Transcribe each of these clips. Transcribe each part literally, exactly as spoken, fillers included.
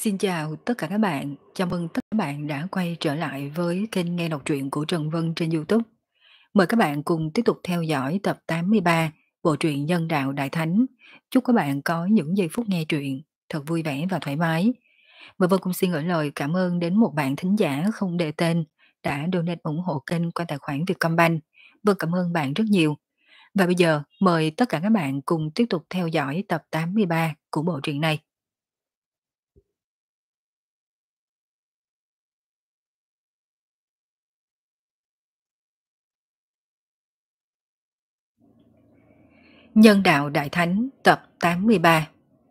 Xin chào tất cả các bạn, chào mừng tất cả các bạn đã quay trở lại với kênh nghe đọc truyện của Trần Vân trên YouTube. Mời các bạn cùng tiếp tục theo dõi tập tám mươi ba bộ truyện Nhân đạo Đại Thánh. Chúc các bạn có những giây phút nghe truyện thật vui vẻ và thoải mái. Và Vân cũng xin gửi lời cảm ơn đến một bạn thính giả không đề tên đã donate ủng hộ kênh qua tài khoản Vietcombank. Vân cảm ơn bạn rất nhiều. Và bây giờ mời tất cả các bạn cùng tiếp tục theo dõi tập tám mươi ba của bộ truyện này. Nhân đạo Đại Thánh tập tám mươi ba.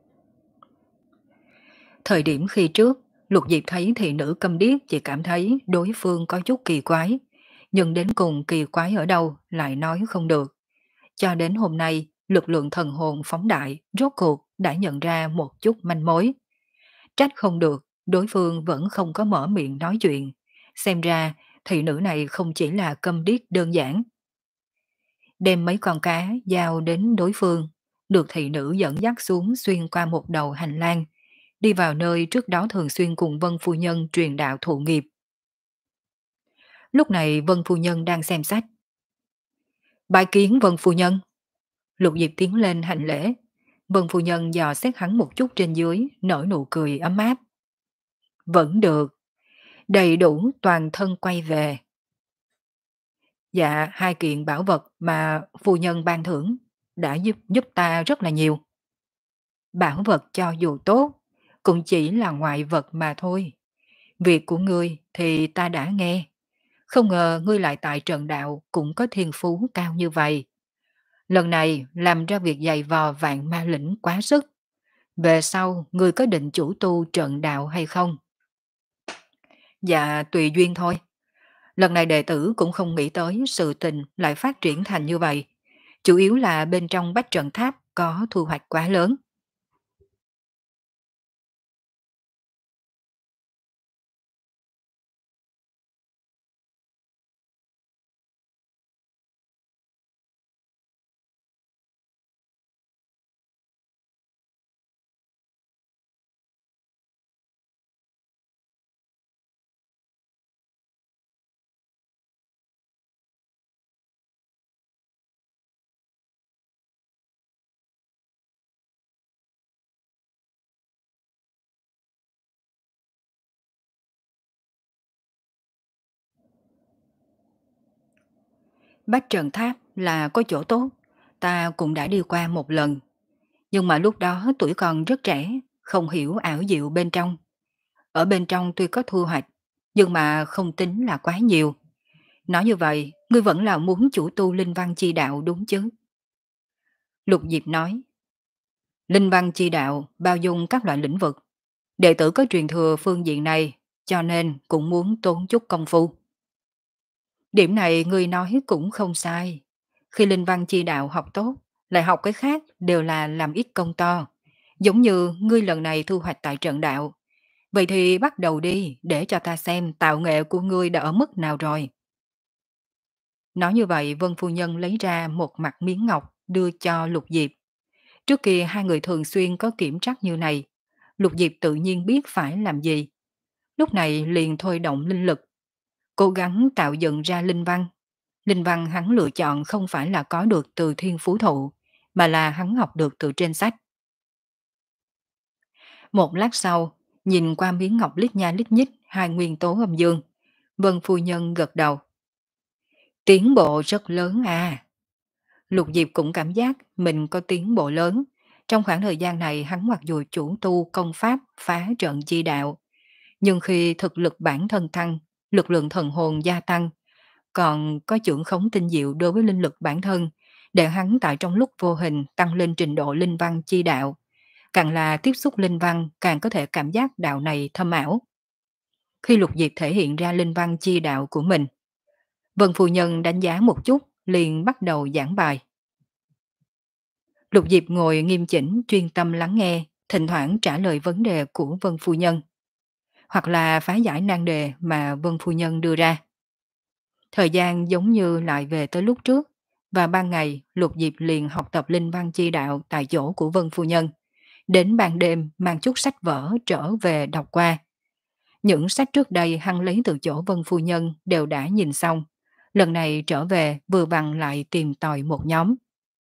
Thời điểm khi trước, Lục Diệp thấy thị nữ câm điếc chỉ cảm thấy đối phương có chút kỳ quái, nhưng đến cùng kỳ quái ở đâu lại nói không được. Cho đến hôm nay, lực lượng thần hồn phóng đại rốt cuộc đã nhận ra một chút manh mối. Trách không được, đối phương vẫn không có mở miệng nói chuyện. Xem ra, thị nữ này không chỉ là câm điếc đơn giản. Đem mấy con cá giao đến đối phương, được thị nữ dẫn dắt xuống xuyên qua một đầu hành lang, đi vào nơi trước đó thường xuyên cùng Vân Phu Nhân truyền đạo thụ nghiệp. Lúc này Vân Phu Nhân đang xem sách. Bái kiến Vân Phu Nhân. Lục Diệp tiến lên hành lễ. Vân Phu Nhân dò xét hắn một chút trên dưới, nở nụ cười ấm áp. Vẫn được, đầy đủ toàn thân quay về. Dạ, hai kiện bảo vật mà Phu Nhân ban thưởng đã giúp giúp ta rất là nhiều. Bảo vật cho dù tốt, cũng chỉ là ngoại vật mà thôi. Việc của ngươi thì ta đã nghe. Không ngờ ngươi lại tại trận đạo cũng có thiên phú cao như vậy. Lần này làm ra việc dày vò vạn ma lĩnh quá sức. Về sau ngươi có định chủ tu trận đạo hay không? Dạ tùy duyên thôi. Lần này đệ tử cũng không nghĩ tới sự tình lại phát triển thành như vậy. Chủ yếu là bên trong bách trận tháp có thu hoạch quá lớn. Bách Trần Tháp là có chỗ tốt, ta cũng đã đi qua một lần. Nhưng mà lúc đó tuổi còn rất trẻ, không hiểu ảo diệu bên trong. Ở bên trong tuy có thu hoạch, nhưng mà không tính là quá nhiều. Nói như vậy, ngươi vẫn là muốn chủ tu linh văn chi đạo đúng chứ? Lục Diệp nói, linh văn chi đạo bao dung các loại lĩnh vực. Đệ tử có truyền thừa phương diện này, cho nên cũng muốn tốn chút công phu. Điểm này ngươi nói cũng không sai. Khi linh văn chi đạo học tốt, lại học cái khác đều là làm ít công to. Giống như ngươi lần này thu hoạch tại trận đạo. Vậy thì bắt đầu đi để cho ta xem tạo nghệ của ngươi đã ở mức nào rồi. Nói như vậy Vân Phu Nhân lấy ra một mặt miếng ngọc đưa cho Lục Diệp. Trước kia hai người thường xuyên có kiểm trắc như này. Lục Diệp tự nhiên biết phải làm gì. Lúc này liền thôi động linh lực. Cố gắng tạo dựng ra linh văn. Linh văn hắn lựa chọn không phải là có được từ thiên phú thụ, mà là hắn học được từ trên sách. Một lát sau, nhìn qua miếng ngọc lít nha lít nhít hai nguyên tố âm dương, Vân Phu Nhân gật đầu. Tiến bộ rất lớn à. Lục Diệp cũng cảm giác mình có tiến bộ lớn. Trong khoảng thời gian này hắn mặc dù chủ tu công pháp phá trận chi đạo, nhưng khi thực lực bản thân tăng, lực lượng thần hồn gia tăng, còn có chưởng khống tinh diệu đối với linh lực bản thân, để hắn tại trong lúc vô hình tăng lên trình độ linh văn chi đạo. Càng là tiếp xúc linh văn càng có thể cảm giác đạo này thâm ảo. Khi Lục Diệp thể hiện ra linh văn chi đạo của mình, Vân Phu Nhân đánh giá một chút, liền bắt đầu giảng bài. Lục Diệp ngồi nghiêm chỉnh chuyên tâm lắng nghe, thỉnh thoảng trả lời vấn đề của Vân Phu Nhân, hoặc là phá giải nan đề mà Vân Phu Nhân đưa ra. Thời gian giống như lại về tới lúc trước, và ban ngày Lục Diệp liền học tập linh văn chi đạo tại chỗ của Vân Phu Nhân, Đến ban đêm mang chút sách vở trở về đọc qua. Những sách trước đây hắn lấy từ chỗ Vân Phu Nhân đều đã nhìn xong. Lần này trở về vừa vặn lại tìm tòi một nhóm.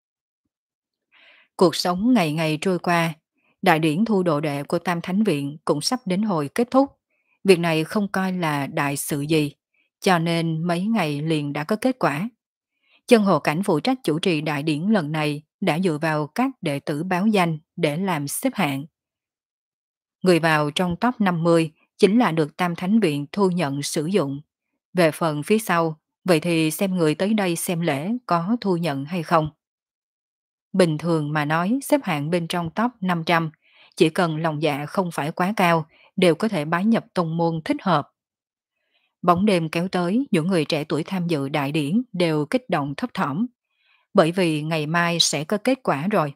Cuộc sống ngày ngày trôi qua, đại điển thu đồ đệ của Tam Thánh Viện cũng sắp đến hồi kết thúc. Việc này không coi là đại sự gì, cho nên mấy ngày liền đã có kết quả. Chân Hồ Cảnh phụ trách chủ trì đại điển lần này đã dựa vào các đệ tử báo danh để làm xếp hạng. Người vào trong top năm mươi chính là được Tam Thánh Viện thu nhận sử dụng. Về phần phía sau, vậy thì xem người tới đây xem lễ có thu nhận hay không. Bình thường mà nói xếp hạng bên trong top năm trăm, chỉ cần lòng dạ không phải quá cao, đều có thể bái nhập tông môn thích hợp. Bóng đêm kéo tới, những người trẻ tuổi tham dự đại điển đều kích động thấp thỏm, bởi vì ngày mai sẽ có kết quả rồi.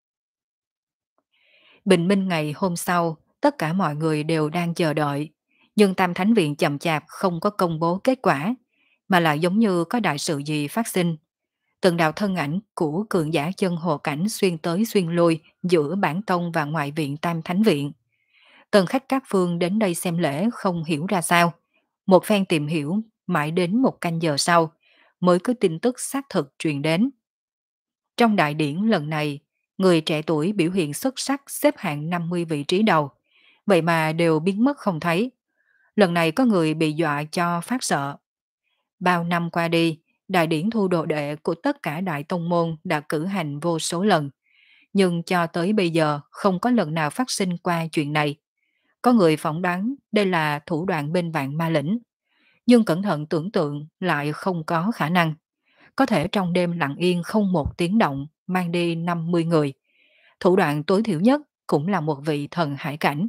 Bình minh ngày hôm sau, tất cả mọi người đều đang chờ đợi, nhưng Tam Thánh Viện chậm chạp không có công bố kết quả, mà là giống như có đại sự gì phát sinh. Từng đạo thân ảnh của cường giả chân hồ cảnh xuyên tới xuyên lui giữa bản tông và ngoại viện Tam Thánh Viện. Tân khách các phương đến đây xem lễ không hiểu ra sao. Một phen tìm hiểu, mãi đến một canh giờ sau, mới có tin tức xác thực truyền đến. Trong đại điển lần này, người trẻ tuổi biểu hiện xuất sắc xếp hạng năm mươi vị trí đầu, vậy mà đều biến mất không thấy. Lần này có người bị dọa cho phát sợ. Bao năm qua đi, đại điển thu đồ đệ của tất cả đại tông môn đã cử hành vô số lần, nhưng cho tới bây giờ không có lần nào phát sinh qua chuyện này. Có người phỏng đoán đây là thủ đoạn bên vạn ma lĩnh, nhưng cẩn thận tưởng tượng lại không có khả năng. Có thể trong đêm lặng yên không một tiếng động mang đi năm mươi người. Thủ đoạn tối thiểu nhất cũng là một vị thần hải cảnh.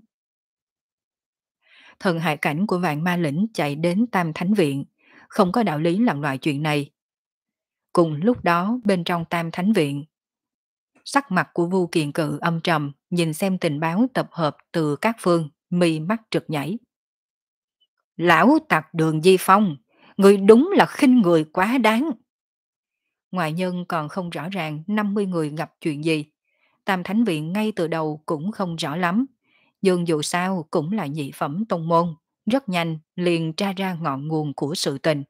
Thần hải cảnh của vạn ma lĩnh chạy đến Tam Thánh Viện, không có đạo lý làm loại chuyện này. Cùng lúc đó bên trong Tam Thánh Viện, sắc mặt của Vu Kiền Cự âm trầm, nhìn xem tình báo tập hợp từ các phương, mi mắt trực nhảy. Lão tặc Đường Di Phong, người đúng là khinh người quá đáng. Ngoại nhân còn không rõ ràng năm mươi người gặp chuyện gì. Tam Thánh Viện ngay từ đầu cũng không rõ lắm. Nhưng dù sao cũng là nhị phẩm tông môn, rất nhanh liền tra ra ngọn nguồn của sự tình.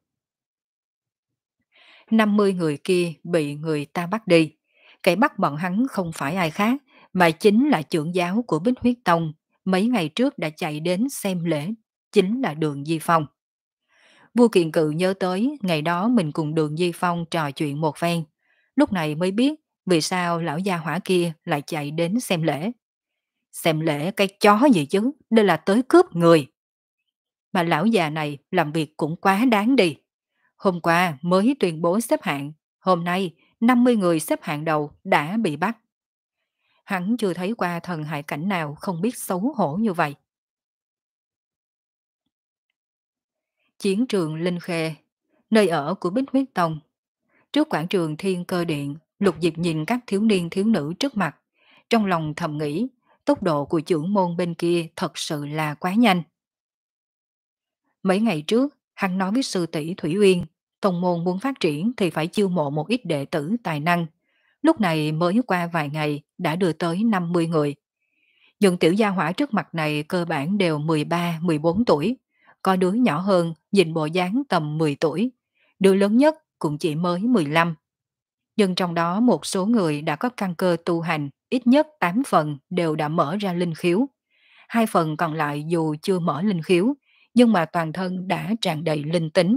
năm mươi người kia bị người ta bắt đi. Kẻ bắt bọn hắn không phải ai khác, mà chính là trưởng giáo của Bích Huyết Tông, mấy ngày trước đã chạy đến xem lễ, chính là Đường Di Phong. Vua Kiện Cự nhớ tới ngày đó mình cùng Đường Di Phong trò chuyện một phen, lúc này mới biết vì sao lão gia hỏa kia lại chạy đến xem lễ. Xem lễ cái chó gì chứ, đây là tới cướp người. Mà lão già này làm việc cũng quá đáng đi. Hôm qua mới tuyên bố xếp hạng, hôm nay năm mươi người xếp hạng đầu đã bị bắt. Hắn chưa thấy qua thần hải cảnh nào không biết xấu hổ như vậy. Chiến trường Linh Khê, nơi ở của Bích Huyết Tông. Trước quảng trường Thiên Cơ Điện, Lục Diệp nhìn các thiếu niên thiếu nữ trước mặt. Trong lòng thầm nghĩ, tốc độ của trưởng môn bên kia thật sự là quá nhanh. Mấy ngày trước, hắn nói với sư tỷ Thủy Uyên, tông môn muốn phát triển thì phải chiêu mộ một ít đệ tử tài năng. Lúc này mới qua vài ngày đã đưa tới năm mươi người. Những tiểu gia hỏa trước mặt này cơ bản đều mười ba mười bốn tuổi. Có đứa nhỏ hơn, nhìn bộ dáng tầm mười tuổi. Đứa lớn nhất cũng chỉ mới mười lăm. Nhưng trong đó một số người đã có căn cơ tu hành, ít nhất tám phần đều đã mở ra linh khiếu. Hai phần còn lại dù chưa mở linh khiếu, nhưng mà toàn thân đã tràn đầy linh tính.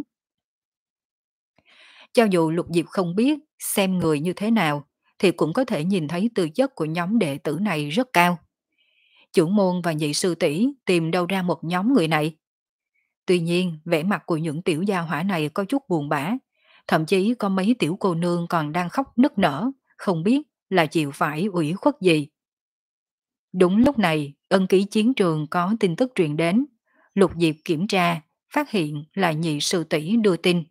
Cho dù Lục Diệp không biết xem người như thế nào, thì cũng có thể nhìn thấy tư chất của nhóm đệ tử này rất cao. Chủ môn và nhị sư tỷ tìm đâu ra một nhóm người này. Tuy nhiên, vẻ mặt của những tiểu gia hỏa này có chút buồn bã, thậm chí có mấy tiểu cô nương còn đang khóc nức nở, không biết là chịu phải ủy khuất gì. Đúng lúc này, ân ký chiến trường có tin tức truyền đến. Lục Diệp kiểm tra, phát hiện là nhị sư tỷ đưa tin.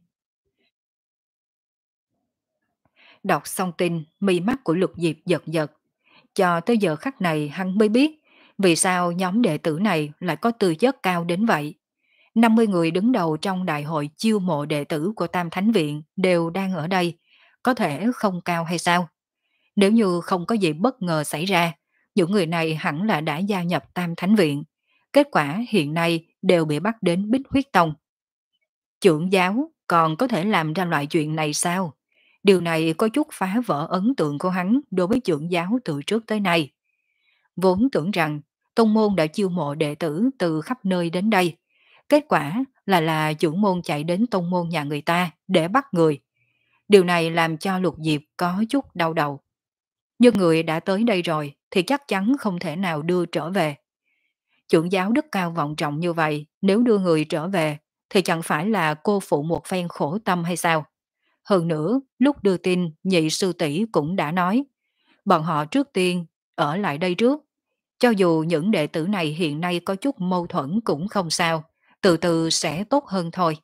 Đọc xong tin, mi mắt của Lục Diệp giật giật. Cho tới giờ khắc này hắn mới biết vì sao nhóm đệ tử này lại có tư chất cao đến vậy. năm mươi người đứng đầu trong đại hội chiêu mộ đệ tử của Tam Thánh Viện đều đang ở đây, có thể không cao hay sao? Nếu như không có gì bất ngờ xảy ra, những người này hẳn là đã gia nhập Tam Thánh Viện. Kết quả hiện nay đều bị bắt đến Bích Huyết Tông. Trưởng giáo còn có thể làm ra loại chuyện này sao? Điều này có chút phá vỡ ấn tượng của hắn đối với trưởng giáo từ trước tới nay. Vốn tưởng rằng tông môn đã chiêu mộ đệ tử từ khắp nơi đến đây. Kết quả là là trưởng môn chạy đến tông môn nhà người ta để bắt người. Điều này làm cho Lục Diệp có chút đau đầu. Nhưng người đã tới đây rồi thì chắc chắn không thể nào đưa trở về. Trưởng giáo đức cao vọng trọng như vậy, nếu đưa người trở về thì chẳng phải là cô phụ một phen khổ tâm hay sao? Hơn nữa, lúc đưa tin, nhị sư tỷ cũng đã nói, bọn họ trước tiên ở lại đây trước. Cho dù những đệ tử này hiện nay có chút mâu thuẫn cũng không sao, từ từ sẽ tốt hơn thôi.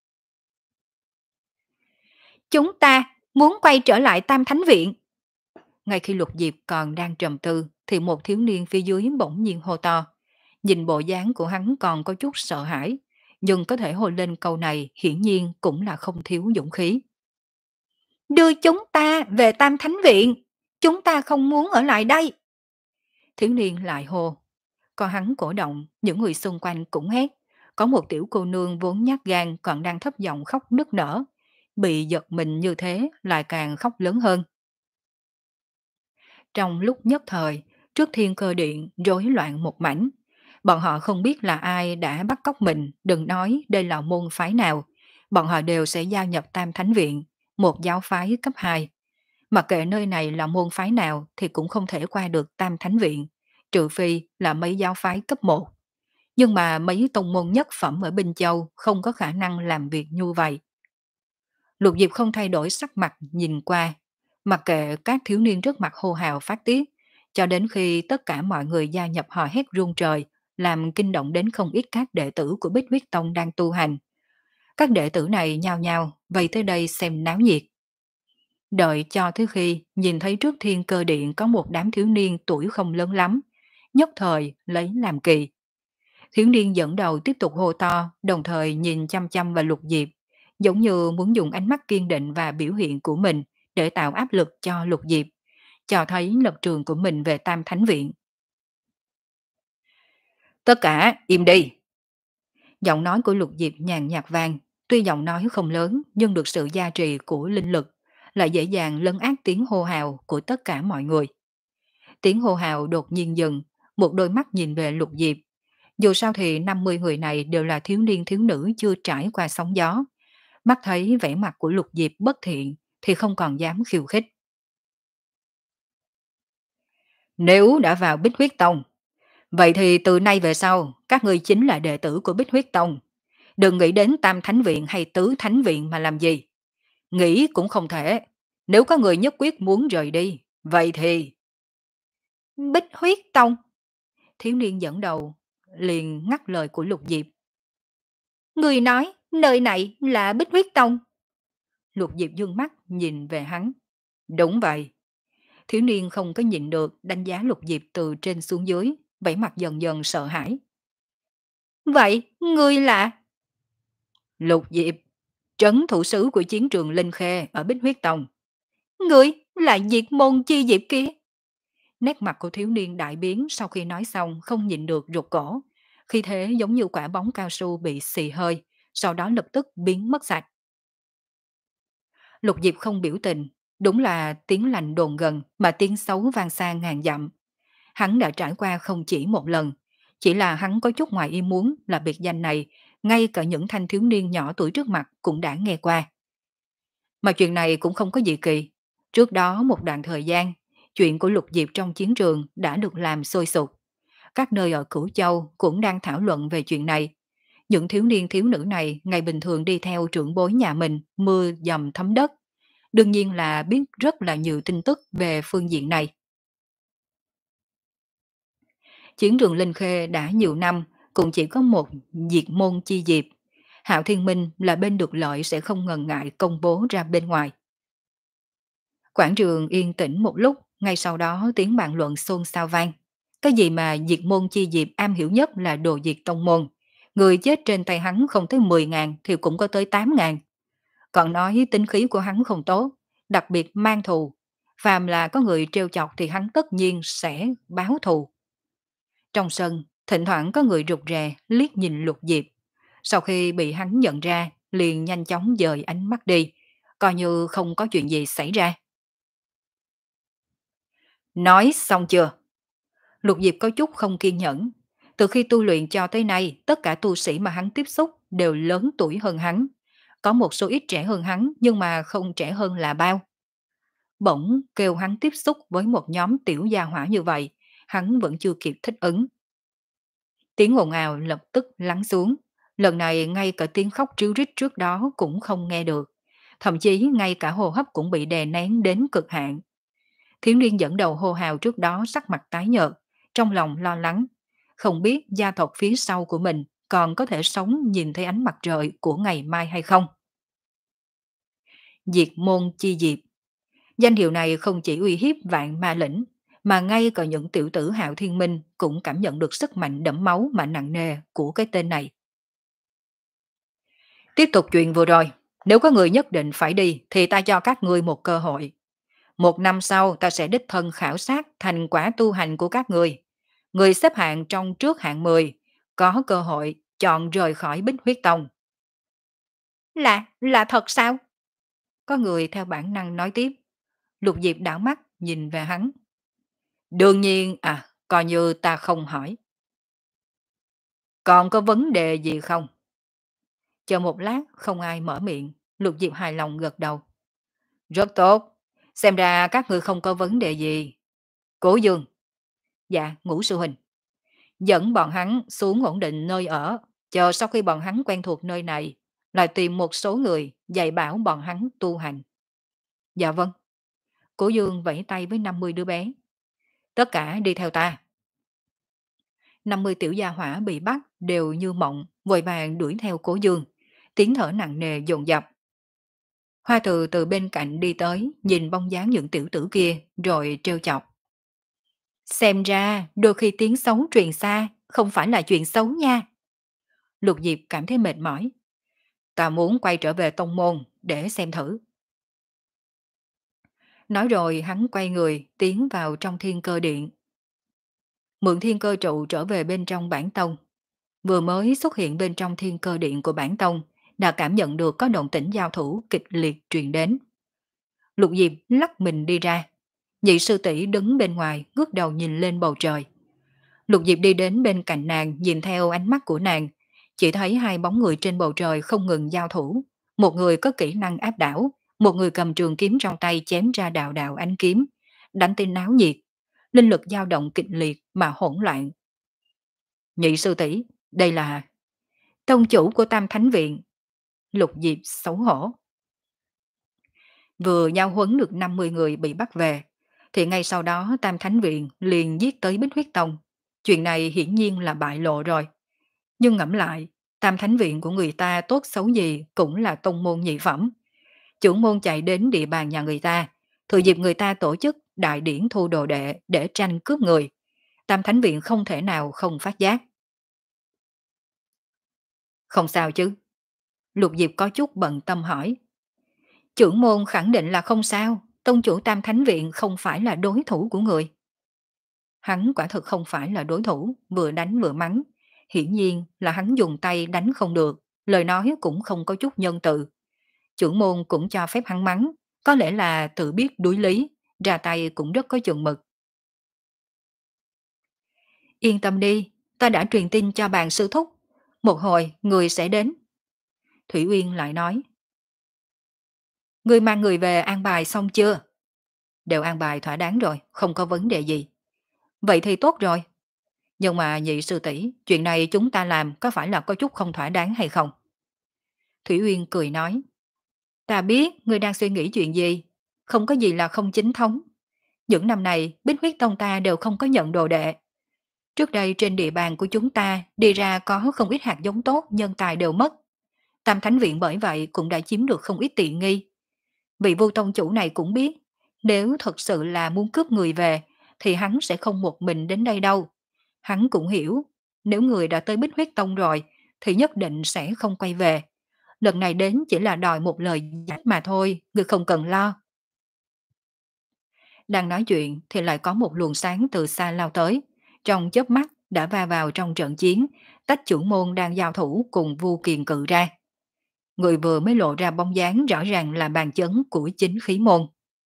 Chúng ta muốn quay trở lại Tam Thánh Viện. Ngay khi Lục Diệp còn đang trầm tư, thì một thiếu niên phía dưới bỗng nhiên hô to. Nhìn bộ dáng của hắn còn có chút sợ hãi, nhưng có thể hô lên câu này hiển nhiên cũng là không thiếu dũng khí. Đưa chúng ta về Tam Thánh Viện, chúng ta không muốn ở lại đây. Thiếu niên lại hô, còn hắn cổ động, những người xung quanh cũng hét. Có một tiểu cô nương vốn nhát gan còn đang thấp giọng khóc nức nở, bị giật mình như thế lại càng khóc lớn hơn. Trong lúc nhất thời, trước thiên cơ điện rối loạn một mảnh. Bọn họ không biết là ai đã bắt cóc mình, đừng nói đây là môn phái nào. Bọn họ đều sẽ gia nhập Tam Thánh Viện, một giáo phái cấp hai. Mặc kệ nơi này là môn phái nào thì cũng không thể qua được Tam Thánh Viện, trừ phi là mấy giáo phái cấp một. Nhưng mà mấy tông môn nhất phẩm ở Bình Châu không có khả năng làm việc như vậy. Lục Diệp không thay đổi sắc mặt nhìn qua, mặc kệ các thiếu niên trước mặt hô hào phát tiết, cho đến khi tất cả mọi người gia nhập hò hét rung trời, làm kinh động đến không ít các đệ tử của Bích Huyết Tông đang tu hành. Các đệ tử này nhao nhao vây tới đây xem náo nhiệt. Đợi cho tới khi nhìn thấy trước thiên cơ điện có một đám thiếu niên tuổi không lớn lắm, nhất thời lấy làm kỳ. Thiếu niên dẫn đầu tiếp tục hô to, đồng thời nhìn chăm chăm vào Lục Diệp, giống như muốn dùng ánh mắt kiên định và biểu hiện của mình để tạo áp lực cho Lục Diệp, cho thấy lập trường của mình về Tam Thánh Viện. Tất cả im đi! Giọng nói của Lục Diệp nhàn nhạt vang, tuy giọng nói không lớn nhưng được sự gia trì của linh lực, lại dễ dàng lấn át tiếng hô hào của tất cả mọi người. Tiếng hô hào đột nhiên dừng, một đôi mắt nhìn về Lục Diệp. Dù sao thì năm mươi người này đều là thiếu niên thiếu nữ chưa trải qua sóng gió. Mắt thấy vẻ mặt của Lục Diệp bất thiện thì không còn dám khiêu khích. Nếu đã vào Bích Huyết Tông, vậy thì từ nay về sau các ngươi chính là đệ tử của Bích Huyết Tông. Đừng nghĩ đến Tam Thánh Viện hay Tứ Thánh Viện mà làm gì. Nghĩ cũng không thể. Nếu có người nhất quyết muốn rời đi, vậy thì... Bích Huyết Tông! Thiếu niên dẫn đầu liền ngắt lời của Lục Diệp. Người nói nơi này là Bích Huyết Tông. Lục Diệp dương mắt nhìn về hắn. Đúng vậy. Thiếu niên không có nhịn được đánh giá Lục Diệp từ trên xuống dưới, vẻ mặt dần dần sợ hãi. Vậy, ngươi là... Lục Diệp, trấn thủ sứ của chiến trường Linh Khê ở Bích Huyết Tông. Ngươi là diệt môn chi Diệp kia. Nét mặt của thiếu niên đại biến sau khi nói xong không nhịn được rụt cổ. Khi thế giống như quả bóng cao su bị xì hơi, sau đó lập tức biến mất sạch. Lục Diệp không biểu tình, đúng là tiếng lành đồn gần mà tiếng xấu vang xa ngàn dặm. Hắn đã trải qua không chỉ một lần, chỉ là hắn có chút ngoài ý muốn là biệt danh này, ngay cả những thanh thiếu niên nhỏ tuổi trước mặt cũng đã nghe qua. Mà chuyện này cũng không có gì kỳ. Trước đó một đoạn thời gian, chuyện của Lục Diệp trong chiến trường đã được làm sôi sục. Các nơi ở Cửu Châu cũng đang thảo luận về chuyện này. Những thiếu niên thiếu nữ này ngày bình thường đi theo trưởng bối nhà mình mưa dầm thấm đất. Đương nhiên là biết rất là nhiều tin tức về phương diện này. Chiến trường Linh Khê đã nhiều năm, cũng chỉ có một diệt môn chi diệp. Hạo Thiên Minh là bên được lợi sẽ không ngần ngại công bố ra bên ngoài. Quảng trường yên tĩnh một lúc, ngay sau đó tiếng bàn luận xôn xao vang. Cái gì mà diệt môn chi diệp am hiểu nhất là đồ diệt tông môn. Người chết trên tay hắn không tới mười ngàn thì cũng có tới tám ngàn. Còn nói tính khí của hắn không tốt, đặc biệt mang thù. Phàm là có người trêu chọc thì hắn tất nhiên sẽ báo thù. Trong sân, thỉnh thoảng có người rụt rè liếc nhìn Lục Diệp. Sau khi bị hắn nhận ra, liền nhanh chóng dời ánh mắt đi, coi như không có chuyện gì xảy ra. Nói xong chưa? Lục Diệp có chút không kiên nhẫn. Từ khi tu luyện cho tới nay, tất cả tu sĩ mà hắn tiếp xúc đều lớn tuổi hơn hắn. Có một số ít trẻ hơn hắn, nhưng mà không trẻ hơn là bao. Bỗng kêu hắn tiếp xúc với một nhóm tiểu gia hỏa như vậy, hắn vẫn chưa kịp thích ứng. Tiếng ồn ào lập tức lắng xuống. Lần này ngay cả tiếng khóc ríu rít trước đó cũng không nghe được. Thậm chí ngay cả hô hấp cũng bị đè nén đến cực hạn. Thiếu niên dẫn đầu hô hào trước đó sắc mặt tái nhợt, trong lòng lo lắng. Không biết gia tộc phía sau của mình còn có thể sống nhìn thấy ánh mặt trời của ngày mai hay không. Diệt môn chi diệp. Danh hiệu này không chỉ uy hiếp vạn ma lĩnh, mà ngay cả những tiểu tử Hạo Thiên Minh cũng cảm nhận được sức mạnh đẫm máu mà nặng nề của cái tên này. Tiếp tục chuyện vừa rồi, nếu có người nhất định phải đi thì ta cho các ngươi một cơ hội. Một năm sau ta sẽ đích thân khảo sát thành quả tu hành của các người. Người xếp hạng trong trước hạng mười có cơ hội chọn rời khỏi Bích Huyết Tông. Là, là thật sao? Có người theo bản năng nói tiếp. Lục Diệp đảo mắt nhìn về hắn. Đương nhiên, à, coi như ta không hỏi. Còn có vấn đề gì không? Chờ một lát không ai mở miệng, Lục Diệp hài lòng gật đầu. Rất tốt, xem ra các ngươi không có vấn đề gì. Cố Dương. Dạ, Ngũ sư huynh. Dẫn bọn hắn xuống ổn định nơi ở, chờ sau khi bọn hắn quen thuộc nơi này, lại tìm một số người dạy bảo bọn hắn tu hành. Dạ vâng. Cố Dương vẫy tay với năm mươi đứa bé. Tất cả đi theo ta. năm mươi tiểu gia hỏa bị bắt đều như mộng, vội vàng đuổi theo Cố Dương. Tiếng thở nặng nề dồn dập. Hoa Từ từ bên cạnh đi tới, nhìn bóng dáng những tiểu tử kia, rồi trêu chọc. Xem ra, đôi khi tiếng xấu truyền xa, không phải là chuyện xấu nha. Lục Diệp cảm thấy mệt mỏi. Ta muốn quay trở về tông môn, để xem thử. Nói rồi hắn quay người, tiến vào trong thiên cơ điện. Mượn thiên cơ trụ trở về bên trong bản tông. Vừa mới xuất hiện bên trong thiên cơ điện của bản tông, đã cảm nhận được có động tĩnh giao thủ kịch liệt truyền đến. Lục Diệp lắc mình đi ra. Nhị sư tỷ đứng bên ngoài, ngước đầu nhìn lên bầu trời. Lục Diệp đi đến bên cạnh nàng, nhìn theo ánh mắt của nàng, chỉ thấy hai bóng người trên bầu trời không ngừng giao thủ. Một người có kỹ năng áp đảo, một người cầm trường kiếm trong tay chém ra đạo đạo ánh kiếm, đánh tin náo nhiệt, linh lực dao động kịch liệt mà hỗn loạn. Nhị sư tỷ, đây là tông chủ của Tam Thánh Viện. Lục Diệp xấu hổ. Vừa giao huấn được năm mươi người bị bắt về, thì ngay sau đó Tam Thánh Viện liền giết tới Bích Huyết Tông. Chuyện này hiển nhiên là bại lộ rồi. Nhưng ngẫm lại, Tam Thánh Viện của người ta tốt xấu gì cũng là tông môn nhị phẩm. Chủ môn chạy đến địa bàn nhà người ta, thừa dịp người ta tổ chức đại điển thu đồ đệ để tranh cướp người. Tam Thánh Viện không thể nào không phát giác. Không sao chứ? Lục Diệp có chút bận tâm hỏi. Trưởng môn khẳng định là không sao, tông chủ Tam Thánh Viện không phải là đối thủ của người. Hắn quả thực không phải là đối thủ, vừa đánh vừa mắng. Hiển nhiên là hắn dùng tay đánh không được, lời nói cũng không có chút nhân từ. Trưởng môn cũng cho phép hắn mắng, có lẽ là tự biết đối lý, ra tay cũng rất có chừng mực. Yên tâm đi, ta đã truyền tin cho bàn sư thúc. Một hồi, người sẽ đến. Thủy Uyên lại nói. Người mang người về an bài xong chưa? Đều an bài thỏa đáng rồi, không có vấn đề gì. Vậy thì tốt rồi. Nhưng mà nhị sư tỷ, chuyện này chúng ta làm có phải là có chút không thỏa đáng hay không? Thủy Uyên cười nói. Ta biết ngươi đang suy nghĩ chuyện gì. Không có gì là không chính thống. Những năm này, Bích Huyết Tông ta đều không có nhận đồ đệ. Trước đây trên địa bàn của chúng ta đi ra có không ít hạt giống tốt, nhân tài đều mất. Tam Thánh Viện bởi vậy cũng đã chiếm được không ít tiện nghi. Vị Vu tông chủ này cũng biết, nếu thật sự là muốn cướp người về, thì hắn sẽ không một mình đến đây đâu. Hắn cũng hiểu, nếu người đã tới Bích Huyết Tông rồi, thì nhất định sẽ không quay về. Lần này đến chỉ là đòi một lời giải mà thôi, người không cần lo. Đang nói chuyện thì lại có một luồng sáng từ xa lao tới, trong chớp mắt đã va vào trong trận chiến, tách trưởng môn đang giao thủ cùng Vu Kiền Cự ra. Người vừa mới lộ ra bóng dáng rõ ràng là bàn chấn của chính khí môn.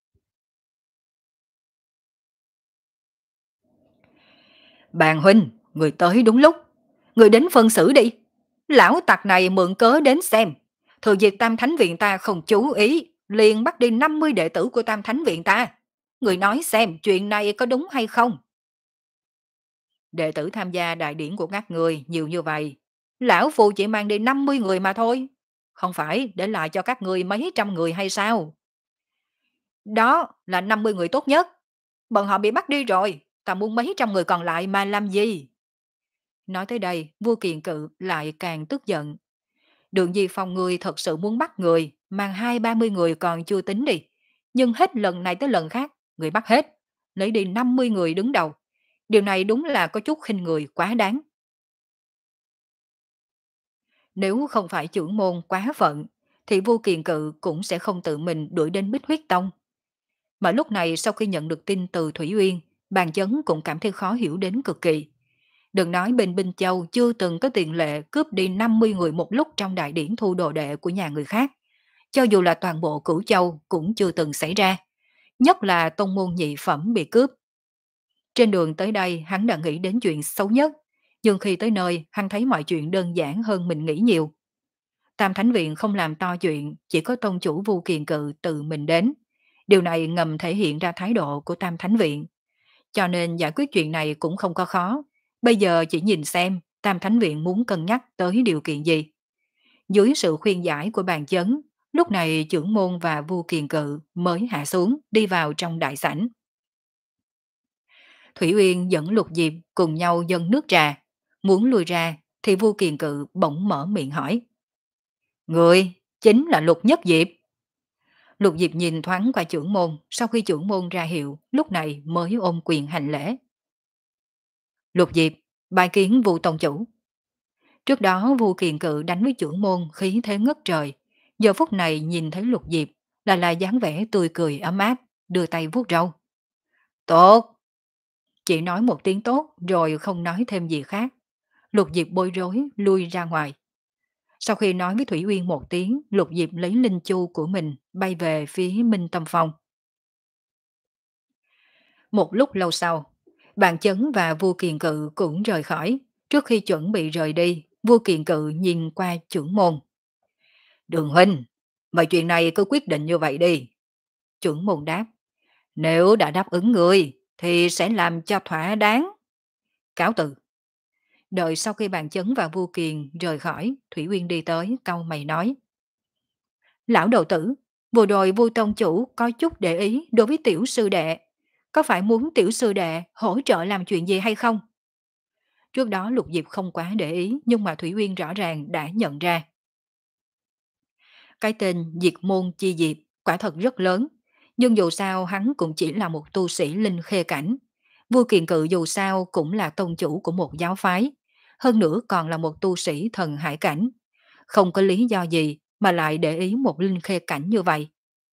Bàn huynh, người tới đúng lúc. Người đến phân xử đi. Lão tặc này mượn cớ đến xem. Thừa dịp Tam Thánh Viện ta không chú ý, liền bắt đi năm mươi đệ tử của Tam Thánh Viện ta. Người nói xem chuyện này có đúng hay không? Đệ tử tham gia đại điển của các người nhiều như vậy. Lão Phu chỉ mang đi năm mươi người mà thôi. Không phải để lại cho các người mấy trăm người hay sao? Đó là năm mươi người tốt nhất. Bọn họ bị bắt đi rồi. Ta muốn mấy trăm người còn lại mà làm gì? Nói tới đây, vua Kiền Cự lại càng tức giận. Đường Di Phong ngươi thật sự muốn bắt người, mang hai ba mươi người còn chưa tính đi. Nhưng hết lần này tới lần khác, người bắt hết, lấy đi năm mươi người đứng đầu. Điều này đúng là có chút khinh người quá đáng. Nếu không phải trưởng môn quá phận, thì vua Kiền Cự cũng sẽ không tự mình đuổi đến Bích Huyết Tông. Mà lúc này sau khi nhận được tin từ Thủy Uyên, bàn chấn cũng cảm thấy khó hiểu đến cực kỳ. Đừng nói bên Binh Châu chưa từng có tiền lệ cướp đi năm mươi người một lúc trong đại điển thu đồ đệ của nhà người khác. Cho dù là toàn bộ Cửu Châu cũng chưa từng xảy ra. Nhất là tông môn nhị phẩm bị cướp. Trên đường tới đây hắn đã nghĩ đến chuyện xấu nhất. Nhưng khi tới nơi hắn thấy mọi chuyện đơn giản hơn mình nghĩ nhiều. Tam Thánh Viện không làm to chuyện, chỉ có tông chủ Vu Kiền Cự tự mình đến. Điều này ngầm thể hiện ra thái độ của Tam Thánh Viện. Cho nên giải quyết chuyện này cũng không có khó. Bây giờ chỉ nhìn xem Tam Thánh Viện muốn cân nhắc tới điều kiện gì. Dưới sự khuyên giải của bàn chấn, lúc này trưởng môn và Vu Kiền Cự mới hạ xuống đi vào trong đại sảnh. Thủy Uyên dẫn Lục Diệp cùng nhau dâng nước trà. Muốn lui ra thì Vu Kiền Cự bỗng mở miệng hỏi. Người chính là Lục Nhất Diệp. Lục Diệp nhìn thoáng qua trưởng môn, sau khi trưởng môn ra hiệu, lúc này mới ôm quyền hành lễ. Lục Diệp, bài kiến Vu tông chủ. Trước đó Vu Kiền Cự đánh với trưởng môn khí thế ngất trời, giờ phút này nhìn thấy Lục Diệp là là dáng vẻ tươi cười ấm áp, đưa tay vuốt râu. Tốt! Chỉ nói một tiếng tốt rồi không nói thêm gì khác. Lục Diệp bối rối lui ra ngoài. Sau khi nói với Thủy Uyên một tiếng, Lục Diệp lấy linh chu của mình bay về phía Minh Tâm Phong. Một lúc lâu sau, Bàn Chấn và Vua Kiền Cự cũng rời khỏi. Trước khi chuẩn bị rời đi, Vua Kiền Cự nhìn qua trưởng môn. Đường huynh, mọi chuyện này cứ quyết định như vậy đi. Trưởng môn đáp. Nếu đã đáp ứng người, thì sẽ làm cho thỏa đáng. Cáo từ. Đợi sau khi Bàn Chấn và Vua Kiền rời khỏi, Thủy Uyên đi tới, cau mày nói. Lão đầu tử, vừa rồi Vu tông chủ có chút để ý đối với tiểu sư đệ. Có phải muốn tiểu sư đệ hỗ trợ làm chuyện gì hay không? Trước đó Lục Diệp không quá để ý, nhưng mà Thủy Uyên rõ ràng đã nhận ra. Cái tên Diệt Môn Chi Diệp quả thật rất lớn, nhưng dù sao hắn cũng chỉ là một tu sĩ linh khê cảnh. Vua Kiền Cự dù sao cũng là tông chủ của một giáo phái, hơn nữa còn là một tu sĩ thần hải cảnh. Không có lý do gì mà lại để ý một linh khê cảnh như vậy.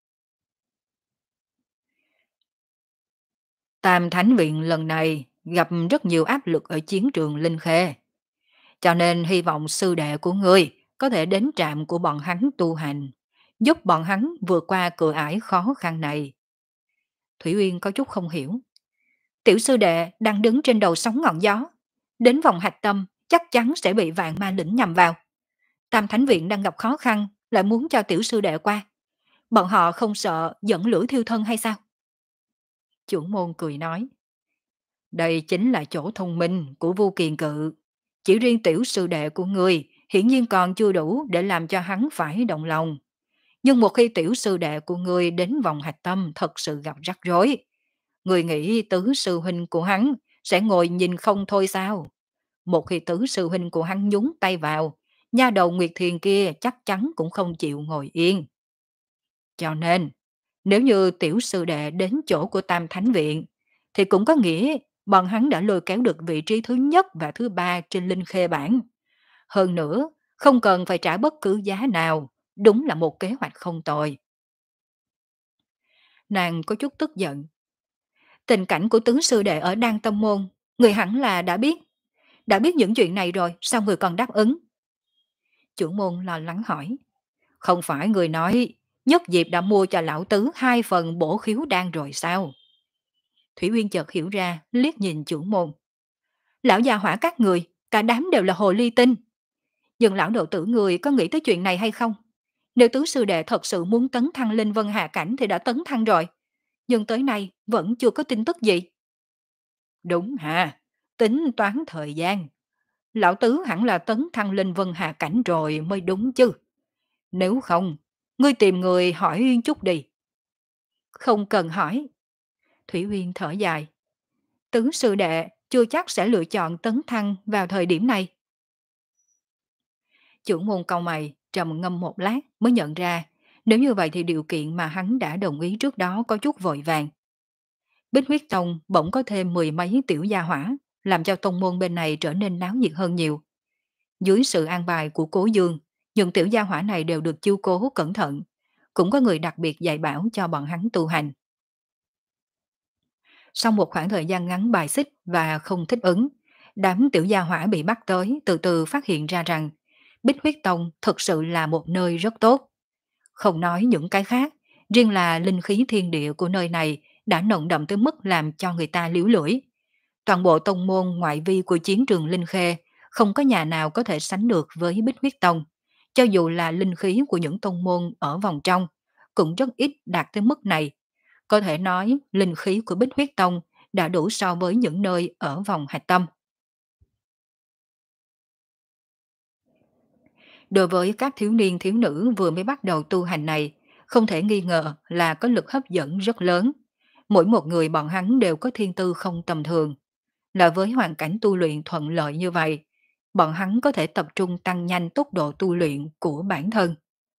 Tam Thánh Viện lần này gặp rất nhiều áp lực ở chiến trường Linh Khê. Cho nên hy vọng sư đệ của ngươi có thể đến trạm của bọn hắn tu hành, giúp bọn hắn vượt qua cửa ải khó khăn này. Thủy Uyên có chút không hiểu. Tiểu sư đệ đang đứng trên đầu sóng ngọn gió. Đến vòng hạch tâm chắc chắn sẽ bị vạn ma lĩnh nhằm vào. Tam Thánh Viện đang gặp khó khăn lại muốn cho tiểu sư đệ qua. Bọn họ không sợ dẫn lửa thiêu thân hay sao? Chủ môn cười nói. Đây chính là chỗ thông minh của Vu Kiền Cự. Chỉ riêng tiểu sư đệ của ngươi hiển nhiên còn chưa đủ để làm cho hắn phải động lòng. Nhưng một khi tiểu sư đệ của ngươi đến vòng hạch tâm thật sự gặp rắc rối, ngươi nghĩ tứ sư huynh của hắn sẽ ngồi nhìn không thôi sao? Một khi tứ sư huynh của hắn nhúng tay vào, nha đầu Nguyệt Thiền kia chắc chắn cũng không chịu ngồi yên. Cho nên, nếu như tiểu sư đệ đến chỗ của Tam Thánh Viện, thì cũng có nghĩa bọn hắn đã lôi kéo được vị trí thứ nhất và thứ ba trên Linh Khê bảng. Hơn nữa, không cần phải trả bất cứ giá nào, đúng là một kế hoạch không tồi. Nàng có chút tức giận. Tình cảnh của tướng sư đệ ở Đan Tâm Môn, người hẳn là đã biết. Đã biết những chuyện này rồi, sao người còn đáp ứng? Trưởng môn lo lắng hỏi. Không phải người nói, Nhất Diệp đã mua cho lão tứ hai phần bổ khiếu đan rồi sao? Thủy Uyên chợt hiểu ra, liếc nhìn trưởng môn. Lão già hỏa các người, cả đám đều là hồ ly tinh. Nhưng lão độ tử người có nghĩ tới chuyện này hay không? Nếu tứ sư đệ thật sự muốn tấn thăng lên vân hạ cảnh thì đã tấn thăng rồi. Nhưng tới nay vẫn chưa có tin tức gì. Đúng hà, tính toán thời gian. Lão tứ hẳn là tấn thăng lên vân hạ cảnh rồi mới đúng chứ. Nếu không, ngươi tìm người hỏi chút đi. Không cần hỏi. Thủy Uyên thở dài. Tứ sư đệ chưa chắc sẽ lựa chọn tấn thăng vào thời điểm này. Trưởng môn cau mày, trầm ngâm một lát mới nhận ra, nếu như vậy thì điều kiện mà hắn đã đồng ý trước đó có chút vội vàng. Bích huyết tông bỗng có thêm mười mấy tiểu gia hỏa, làm cho tông môn bên này trở nên náo nhiệt hơn nhiều. Dưới sự an bài của Cố Dương, những tiểu gia hỏa này đều được chiêu cố cẩn thận, cũng có người đặc biệt dạy bảo cho bọn hắn tu hành. Sau một khoảng thời gian ngắn bài xích và không thích ứng, đám tiểu gia hỏa bị bắt tới từ từ phát hiện ra rằng Bích Huyết Tông thực sự là một nơi rất tốt. Không nói những cái khác, riêng là linh khí thiên địa của nơi này đã nồng đậm tới mức làm cho người ta liễu lưỡi. Toàn bộ tông môn ngoại vi của chiến trường Linh Khê không có nhà nào có thể sánh được với Bích Huyết Tông. Cho dù là linh khí của những tông môn ở vòng trong, cũng rất ít đạt tới mức này. Có thể nói linh khí của Bích Huyết Tông đã đủ so với những nơi ở vòng hạch tâm. Đối với các thiếu niên thiếu nữ vừa mới bắt đầu tu hành này, không thể nghi ngờ là có lực hấp dẫn rất lớn. Mỗi một người bọn hắn đều có thiên tư không tầm thường. Là với hoàn cảnh tu luyện thuận lợi như vậy, bọn hắn có thể tập trung tăng nhanh tốc độ tu luyện của bản thân.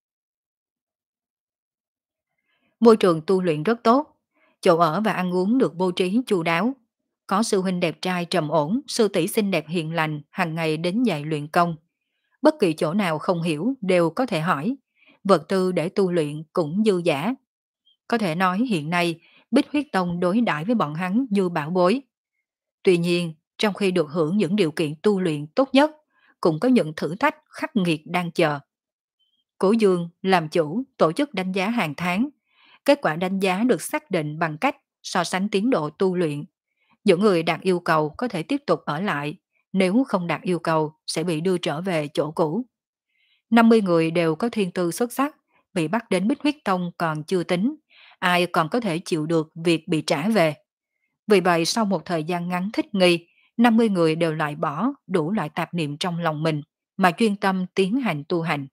Môi trường tu luyện rất tốt, chỗ ở và ăn uống được bố trí chu đáo. Có sư huynh đẹp trai trầm ổn, sư tỷ xinh đẹp hiền lành hàng ngày đến dạy luyện công. Bất kỳ chỗ nào không hiểu đều có thể hỏi, vật tư để tu luyện cũng dư dả. Có thể nói hiện nay Bích Huyết Tông đối đãi với bọn hắn như bảo bối. Tuy nhiên, trong khi được hưởng những điều kiện tu luyện tốt nhất, cũng có những thử thách khắc nghiệt đang chờ. Cố Dương làm chủ tổ chức đánh giá hàng tháng. Kết quả đánh giá được xác định bằng cách so sánh tiến độ tu luyện. Những người đạt yêu cầu có thể tiếp tục ở lại, nếu không đạt yêu cầu sẽ bị đưa trở về chỗ cũ. năm mươi người đều có thiên tư xuất sắc, bị bắt đến Bích Huyết Tông còn chưa tính, ai còn có thể chịu được việc bị trả về. Vì vậy sau một thời gian ngắn thích nghi, năm mươi người đều loại bỏ đủ loại tạp niệm trong lòng mình, mà chuyên tâm tiến hành tu hành.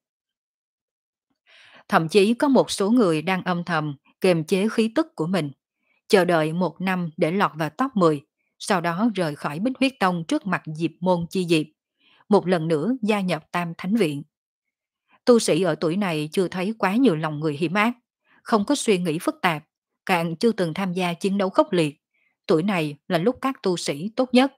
Thậm chí có một số người đang âm thầm kiềm chế khí tức của mình, chờ đợi một năm để lọt vào top mười, sau đó rời khỏi Bích Huyết Tông trước mặt Diệp Môn Chi Diệp, một lần nữa gia nhập Tam Thánh Viện. Tu sĩ ở tuổi này chưa thấy quá nhiều lòng người hiểm ác, không có suy nghĩ phức tạp, càng chưa từng tham gia chiến đấu khốc liệt. Tuổi này là lúc các tu sĩ tốt nhất.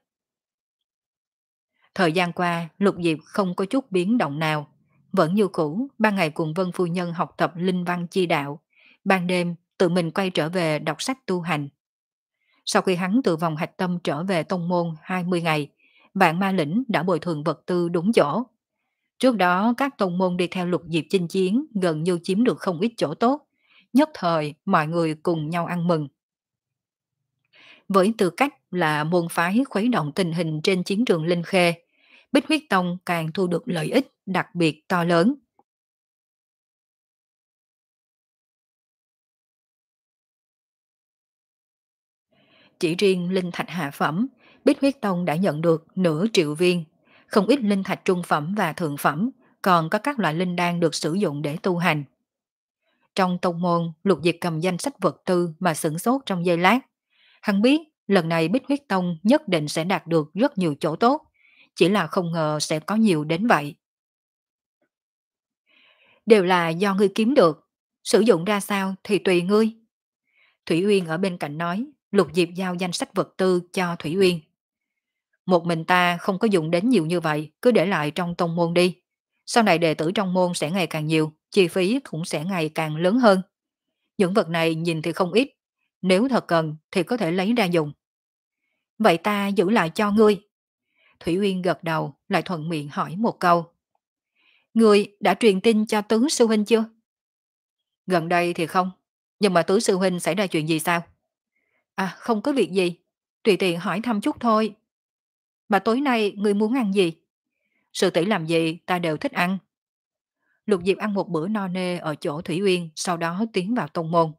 Thời gian qua, Lục Diệp không có chút biến động nào. Vẫn như cũ, ban ngày cùng Vân Phu Nhân học tập linh văn chi đạo, ban đêm tự mình quay trở về đọc sách tu hành. Sau khi hắn từ vòng hạch tâm trở về tông môn hai mươi ngày, Vạn Ma Lĩnh đã bồi thường vật tư đúng chỗ. Trước đó các tông môn đi theo Lục Diệp chinh chiến gần như chiếm được không ít chỗ tốt. Nhất thời mọi người cùng nhau ăn mừng. Với tư cách là môn phái khuấy động tình hình trên chiến trường Linh Khê, Bích Huyết Tông càng thu được lợi ích đặc biệt to lớn. Chỉ riêng linh thạch hạ phẩm, Bích Huyết Tông đã nhận được nửa triệu viên, không ít linh thạch trung phẩm và thượng phẩm, còn có các loại linh đan được sử dụng để tu hành. Trong tông môn, Lục Diệp cầm danh sách vật tư mà sửng sốt trong giây lát. Hắn biết lần này Bích Huyết Tông nhất định sẽ đạt được rất nhiều chỗ tốt, chỉ là không ngờ sẽ có nhiều đến vậy. Đều là do ngươi kiếm được, sử dụng ra sao thì tùy ngươi. Thủy Uyên ở bên cạnh nói, Lục Diệp giao danh sách vật tư cho Thủy Uyên. Một mình ta không có dùng đến nhiều như vậy, cứ để lại trong tông môn đi. Sau này đệ tử trong môn sẽ ngày càng nhiều, chi phí cũng sẽ ngày càng lớn hơn. Những vật này nhìn thì không ít, nếu thật cần thì có thể lấy ra dùng. Vậy ta giữ lại cho ngươi. Thủy Uyên gật đầu, lại thuận miệng hỏi một câu. Ngươi đã truyền tin cho Tứ Sư Huynh chưa? Gần đây thì không, nhưng mà Tứ Sư Huynh xảy ra chuyện gì sao? À, không có việc gì, tùy tiện hỏi thăm chút thôi. Mà tối nay ngươi muốn ăn gì? Sư tỷ làm gì ta đều thích ăn. Lục Diệp ăn một bữa no nê ở chỗ Thủy Uyên, sau đó tiến vào tông môn.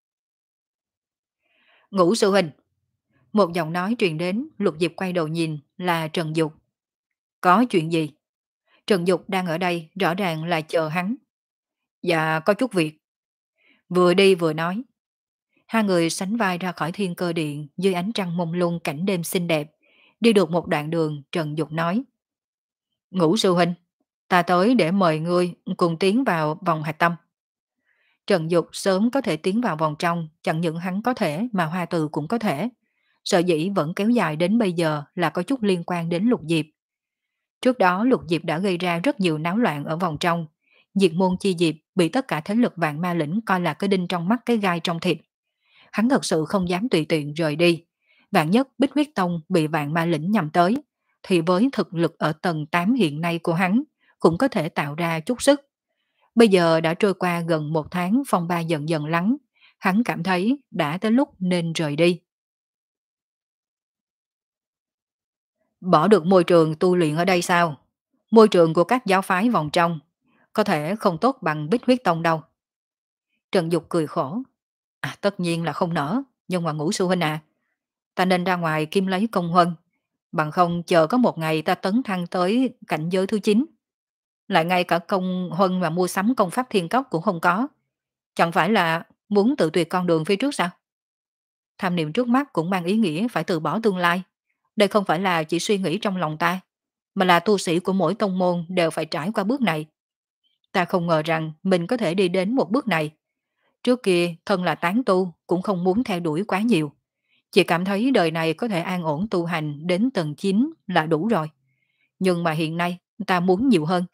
Ngũ Sư Huynh. Một giọng nói truyền đến, Lục Diệp quay đầu nhìn là Trần Dục. Có chuyện gì? Trần Dục đang ở đây, rõ ràng là chờ hắn. Dạ, có chút việc. Vừa đi vừa nói. Hai người sánh vai ra khỏi thiên cơ điện dưới ánh trăng mông lung cảnh đêm xinh đẹp. Đi được một đoạn đường, Trần Dục nói. Ngũ Sư Huynh, ta tới để mời ngươi cùng tiến vào vòng hạch tâm. Trần Dục sớm có thể tiến vào vòng trong, chẳng những hắn có thể mà Hoa Từ cũng có thể. Sở dĩ vẫn kéo dài đến bây giờ là có chút liên quan đến Lục Diệp. Trước đó Lục Diệp đã gây ra rất nhiều náo loạn ở vòng trong. Diệt môn chi diệp bị tất cả thế lực vạn ma lĩnh coi là cái đinh trong mắt cái gai trong thịt. Hắn thật sự không dám tùy tiện rời đi. Vạn nhất Bích Huyết Tông bị vạn ma lĩnh nhằm tới, thì với thực lực ở tầng tám hiện nay của hắn, cũng có thể tạo ra chút sức. Bây giờ đã trôi qua gần một tháng phong ba dần dần lắng, hắn cảm thấy đã tới lúc nên rời đi. Bỏ được môi trường tu luyện ở đây sao? Môi trường của các giáo phái vòng trong có thể không tốt bằng Bích Huyết Tông đâu. Trần Dục cười khổ. À, tất nhiên là không nỡ, nhưng mà Ngũ Sư Huynh à, ta nên ra ngoài kiếm lấy công huân, bằng không chờ có một ngày ta tấn thăng tới cảnh giới thứ chín, lại ngay cả công huân mà mua sắm công pháp thiên cốc cũng không có. Chẳng phải là muốn tự tuyệt con đường phía trước sao? Tham niệm trước mắt cũng mang ý nghĩa phải từ bỏ tương lai. Đây không phải là chỉ suy nghĩ trong lòng ta, mà là tu sĩ của mỗi tông môn đều phải trải qua bước này. Ta không ngờ rằng mình có thể đi đến một bước này. Trước kia thân là tán tu cũng không muốn theo đuổi quá nhiều. Chỉ cảm thấy đời này có thể an ổn tu hành đến tầng chín là đủ rồi. Nhưng mà hiện nay ta muốn nhiều hơn.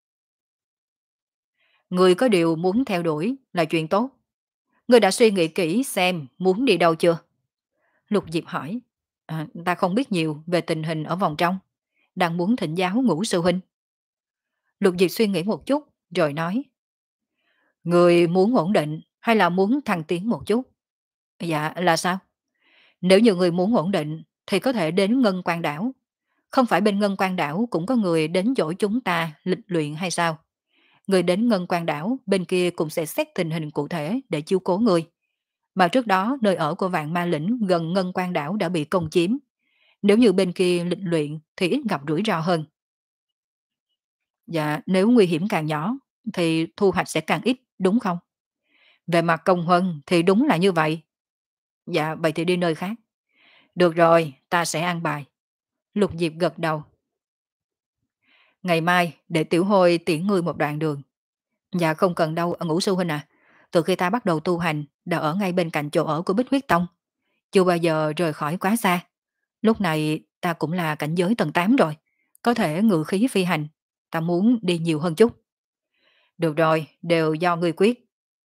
Người có điều muốn theo đuổi là chuyện tốt. Người đã suy nghĩ kỹ xem muốn đi đâu chưa? Lục Diệp hỏi. À, ta không biết nhiều về tình hình ở vòng trong. Đang muốn thỉnh giáo Ngũ Sư Huynh. Lục Diệp suy nghĩ một chút rồi nói. Người muốn ổn định hay là muốn thăng tiến một chút? Dạ là sao? Nếu như người muốn ổn định thì có thể đến Ngân Quan Đảo. Không phải bên Ngân Quan Đảo cũng có người đến chỗ chúng ta lịch luyện hay sao? Người đến Ngân Quan Đảo bên kia cũng sẽ xét tình hình cụ thể để chiếu cố người. Mà trước đó nơi ở của vạn ma lĩnh gần Ngân Quan Đảo đã bị công chiếm. Nếu như bên kia lịch luyện thì ít gặp rủi ro hơn. Dạ, nếu nguy hiểm càng nhỏ thì thu hoạch sẽ càng ít, đúng không? Về mặt công huân thì đúng là như vậy. Dạ, vậy thì đi nơi khác. Được rồi, ta sẽ an bài. Lục Diệp gật đầu. Ngày mai để tiểu hôi tiễn ngươi một đoạn đường. Dạ không cần đâu, Ngũ Sư Huynh à. Từ khi ta bắt đầu tu hành, đã ở ngay bên cạnh chỗ ở của Bích Huyết Tông. Chưa bao giờ rời khỏi quá xa. Lúc này ta cũng là cảnh giới tầng tám rồi. Có thể ngự khí phi hành. Ta muốn đi nhiều hơn chút. Được rồi, đều do ngươi quyết.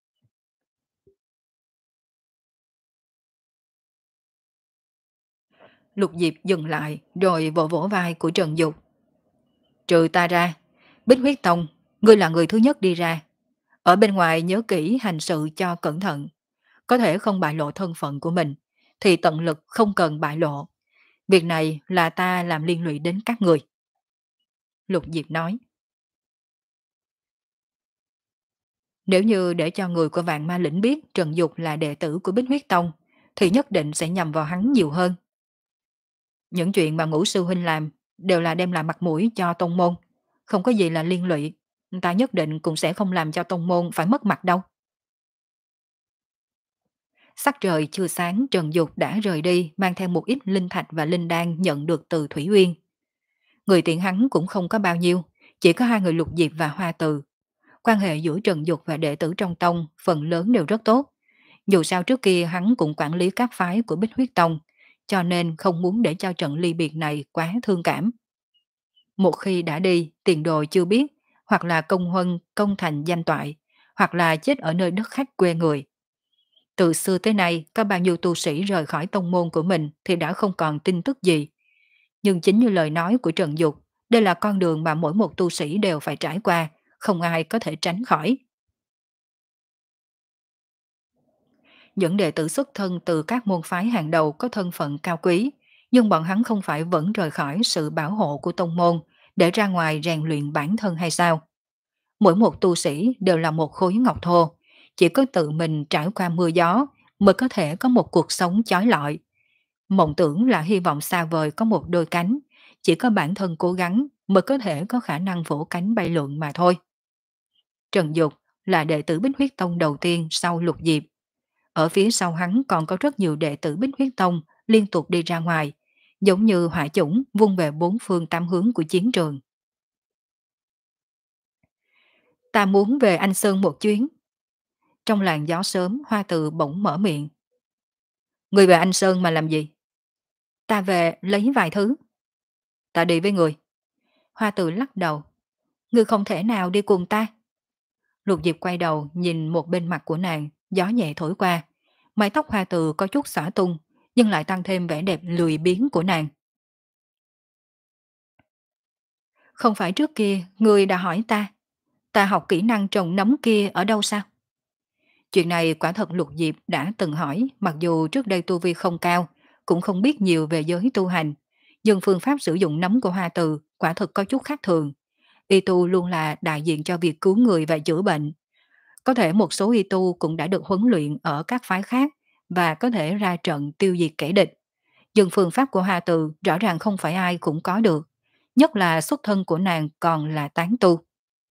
Lục Diệp dừng lại rồi vỗ vỗ vai của Trần Dục. Trừ ta ra, Bích Huyết Tông, ngươi là người thứ nhất đi ra. Ở bên ngoài nhớ kỹ hành sự cho cẩn thận. Có thể không bại lộ thân phận của mình, thì tận lực không cần bại lộ. Việc này là ta làm liên lụy đến các người. Lục Diệp nói. Nếu như để cho người của vạn ma lĩnh biết Trần Dục là đệ tử của Bích Huyết Tông, thì nhất định sẽ nhầm vào hắn nhiều hơn. Những chuyện mà Ngũ Sư Huynh làm đều là đem lại mặt mũi cho tông môn. Không có gì là liên lụy. Ta nhất định cũng sẽ không làm cho tông môn phải mất mặt đâu. Sắc trời chưa sáng, Trần Dục đã rời đi mang theo một ít linh thạch và linh đan nhận được từ Thủy Uyên. Người tiện hắn cũng không có bao nhiêu, chỉ có hai người Lục Diệp và Hoa Từ. Quan hệ giữa Trần Dục và đệ tử trong tông phần lớn đều rất tốt. Dù sao trước kia hắn cũng quản lý các phái của Bích Huyết Tông, cho nên không muốn để cho trận ly biệt này quá thương cảm. Một khi đã đi, tiền đồ chưa biết, hoặc là công huân, công thành danh toại, hoặc là chết ở nơi đất khách quê người. Từ xưa tới nay, có bao nhiêu tu sĩ rời khỏi tông môn của mình thì đã không còn tin tức gì. Nhưng chính như lời nói của Trần Dục, đây là con đường mà mỗi một tu sĩ đều phải trải qua, không ai có thể tránh khỏi. Những đệ tử xuất thân từ các môn phái hàng đầu có thân phận cao quý, nhưng bọn hắn không phải vẫn rời khỏi sự bảo hộ của tông môn để ra ngoài rèn luyện bản thân hay sao? Mỗi một tu sĩ đều là một khối ngọc thô, chỉ có tự mình trải qua mưa gió mới có thể có một cuộc sống chói lọi. Mộng tưởng là hy vọng xa vời có một đôi cánh, chỉ có bản thân cố gắng mới có thể có khả năng vỗ cánh bay lượn mà thôi. Trần Dục là đệ tử Bích Huyết Tông đầu tiên sau Lục Diệp. Ở phía sau hắn còn có rất nhiều đệ tử Bích Huyết Tông liên tục đi ra ngoài, giống như hỏa chủng vung về bốn phương tám hướng của chiến trường. Ta muốn về Anh Sơn một chuyến. Trong làn gió sớm, Hoa Từ bỗng mở miệng. Người về Anh Sơn mà làm gì? Ta về lấy vài thứ. Ta đi với người. Hoa Từ lắc đầu. Người không thể nào đi cùng ta. Lục Diệp quay đầu nhìn một bên mặt của nàng, gió nhẹ thổi qua. Mái tóc Hoa Từ có chút xõa tung, nhưng lại tăng thêm vẻ đẹp lười biếng của nàng. Không phải trước kia người đã hỏi ta, ta học kỹ năng trồng nấm kia ở đâu sao? Chuyện này quả thật Lục Diệp đã từng hỏi, mặc dù trước đây tu vi không cao, cũng không biết nhiều về giới tu hành, nhưng phương pháp sử dụng nấm của Hoa Từ quả thực có chút khác thường. Y tu luôn là đại diện cho việc cứu người và chữa bệnh. Có thể một số y tu cũng đã được huấn luyện ở các phái khác và có thể ra trận tiêu diệt kẻ địch. Nhưng phương pháp của Hoa Từ rõ ràng không phải ai cũng có được, nhất là xuất thân của nàng còn là tán tu.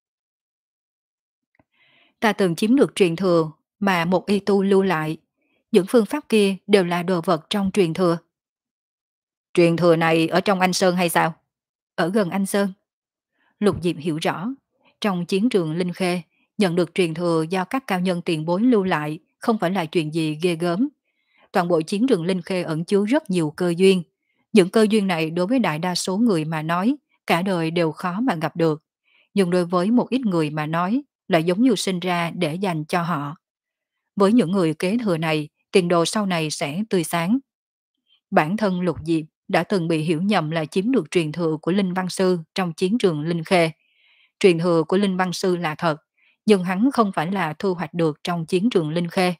Ta từng chiếm được truyền thừa mà một y tu lưu lại. Những phương pháp kia đều là đồ vật trong truyền thừa. Truyền thừa này ở trong Anh Sơn hay sao? Ở gần Anh Sơn. Lục Diệp hiểu rõ, trong chiến trường Linh Khê, nhận được truyền thừa do các cao nhân tiền bối lưu lại không phải là chuyện gì ghê gớm. Toàn bộ chiến trường Linh Khê ẩn chứa rất nhiều cơ duyên. Những cơ duyên này đối với đại đa số người mà nói, cả đời đều khó mà gặp được. Nhưng đối với một ít người mà nói, là giống như sinh ra để dành cho họ. Với những người kế thừa này, tiền đồ sau này sẽ tươi sáng. Bản thân Lục Diệp đã từng bị hiểu nhầm là chiếm được truyền thừa của Linh Văn Sư trong chiến trường Linh Khê. Truyền thừa của Linh Văn Sư là thật, nhưng hắn không phải là thu hoạch được trong chiến trường Linh Khê.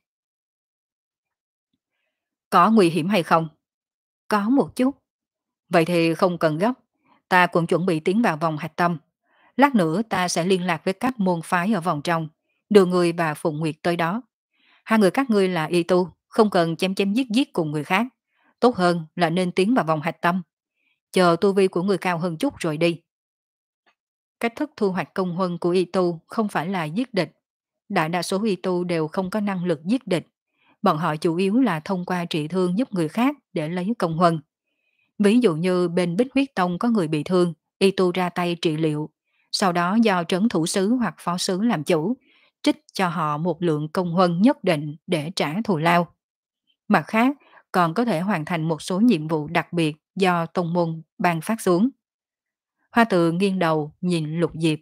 Có nguy hiểm hay không? Có một chút. Vậy thì không cần gấp. Ta cũng chuẩn bị tiến vào vòng hạch tâm. Lát nữa ta sẽ liên lạc với các môn phái ở vòng trong, đưa người và Phụng Nguyệt tới đó. Hai người các ngươi là y tu, không cần chém chém giết giết cùng người khác. Tốt hơn là nên tiến vào vòng hạch tâm. Chờ tu vi của người cao hơn chút rồi đi. Cách thức thu hoạch công huân của y tu không phải là giết địch. Đại đa số y tu đều không có năng lực giết địch. Bọn họ chủ yếu là thông qua trị thương giúp người khác để lấy công huân. Ví dụ như bên Bích Huyết Tông có người bị thương, y tu ra tay trị liệu. Sau đó do trấn thủ sứ hoặc phó sứ làm chủ, trích cho họ một lượng công huân nhất định để trả thù lao. Mặt khác, còn có thể hoàn thành một số nhiệm vụ đặc biệt do tông môn ban phát xuống. Hoa Tự nghiêng đầu nhìn Lục Diệp.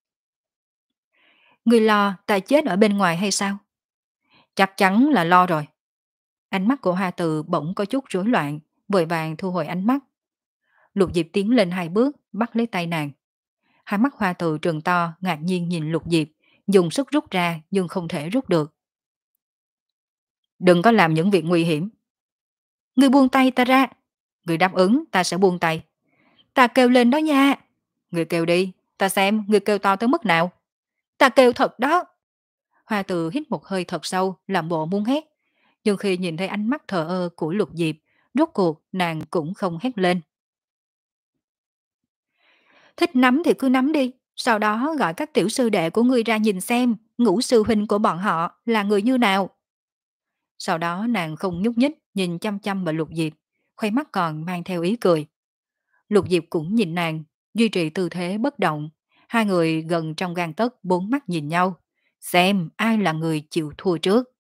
Người lo ta chết ở bên ngoài hay sao? Chắc chắn là lo rồi. Ánh mắt của Hoa Tự bỗng có chút rối loạn, vội vàng thu hồi ánh mắt. Lục Diệp tiến lên hai bước, bắt lấy tay nàng. Hai mắt Hoa Tự trừng to, ngạc nhiên nhìn Lục Diệp, dùng sức rút ra nhưng không thể rút được. Đừng có làm những việc nguy hiểm. Người buông tay ta ra. Người đáp ứng ta sẽ buông tay. Ta kêu lên đó nha. Người kêu đi, ta xem người kêu to tới mức nào. Ta kêu thật đó. Hoa Từ hít một hơi thật sâu, làm bộ muốn hét. Nhưng khi nhìn thấy ánh mắt thờ ơ của Lục Diệp, rốt cuộc nàng cũng không hét lên. Thích nắm thì cứ nắm đi. Sau đó gọi các tiểu sư đệ của ngươi ra nhìn xem ngũ sư huynh của bọn họ là người như nào. Sau đó nàng không nhúc nhích, nhìn chăm chăm vào Lục Diệp, khoe mắt còn mang theo ý cười. Lục Diệp cũng nhìn nàng, duy trì tư thế bất động. Hai người gần trong gang tấc bốn mắt nhìn nhau, xem ai là người chịu thua trước.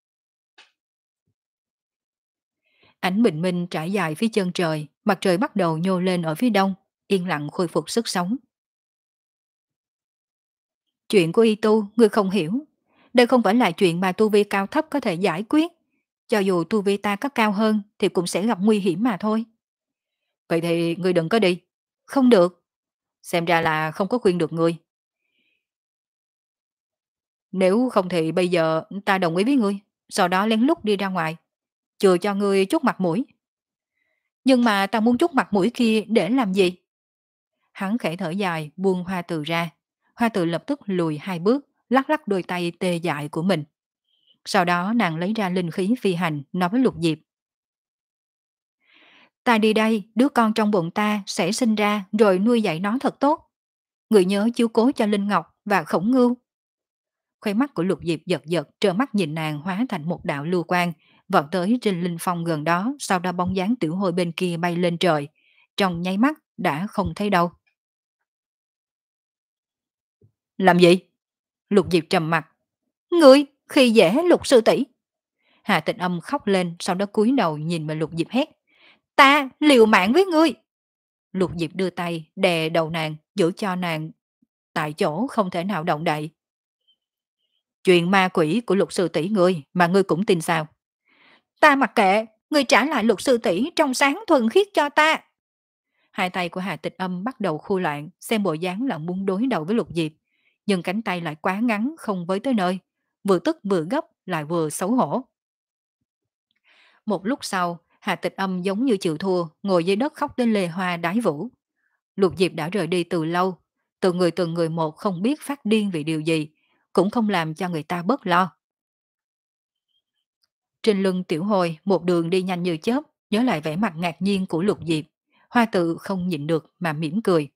Ánh bình minh trải dài phía chân trời, mặt trời bắt đầu nhô lên ở phía đông, yên lặng khôi phục sức sống. Chuyện của y tu, ngươi không hiểu. Đây không phải là chuyện mà tu vi cao thấp có thể giải quyết. Cho dù tu vi ta có cao hơn thì cũng sẽ gặp nguy hiểm mà thôi. Vậy thì ngươi đừng có đi. Không được. Xem ra là không có khuyên được ngươi. Nếu không thì bây giờ ta đồng ý với ngươi. Sau đó lén lút đi ra ngoài. Chừa cho ngươi chút mặt mũi. Nhưng mà ta muốn chút mặt mũi kia để làm gì? Hắn khẽ thở dài buông hoa từ ra. Hoa từ lập tức lùi hai bước, lắc lắc đôi tay tê dại của mình. Sau đó nàng lấy ra linh khí phi hành nói với Lục Diệp. Ta đi đây, đứa con trong bụng ta sẽ sinh ra rồi nuôi dạy nó thật tốt. Người nhớ chiếu cố cho Linh Ngọc và Khổng Ngưu. Khóe mắt của Lục Diệp giật giật, trơ mắt nhìn nàng hóa thành một đạo lưu quang, vọt tới trên linh phong gần đó, sau đó bóng dáng tiểu hôi bên kia bay lên trời. Trong nháy mắt đã không thấy đâu. Làm gì? Lục Diệp trầm mặt. Ngươi, khi dễ Lục sư tỷ. Hà Tịnh Âm khóc lên, sau đó cúi đầu nhìn mà Lục Diệp hét. Ta liều mạng với ngươi. Lục Diệp đưa tay đè đầu nàng, giữ cho nàng tại chỗ không thể nào động đậy. Chuyện ma quỷ của Lục sư tỷ ngươi mà ngươi cũng tin sao? Ta mặc kệ, ngươi trả lại Lục sư tỷ trong sáng thuần khiết cho ta. Hai tay của Hà Tịch Âm bắt đầu khu loạn, xem bộ dáng là muốn đối đầu với Lục Diệp, nhưng cánh tay lại quá ngắn không với tới nơi, vừa tức vừa gấp lại vừa xấu hổ. Một lúc sau, Hà Tịch Âm giống như chịu thua, ngồi dưới đất khóc đến lê hoa đái vũ. Lục Diệp đã rời đi từ lâu, từ người từng người một không biết phát điên vì điều gì, cũng không làm cho người ta bớt lo. Trên lưng tiểu hồi một đường đi nhanh như chớp, nhớ lại vẻ mặt ngạc nhiên của Lục Diệp. Hoa tự không nhịn được mà mỉm cười.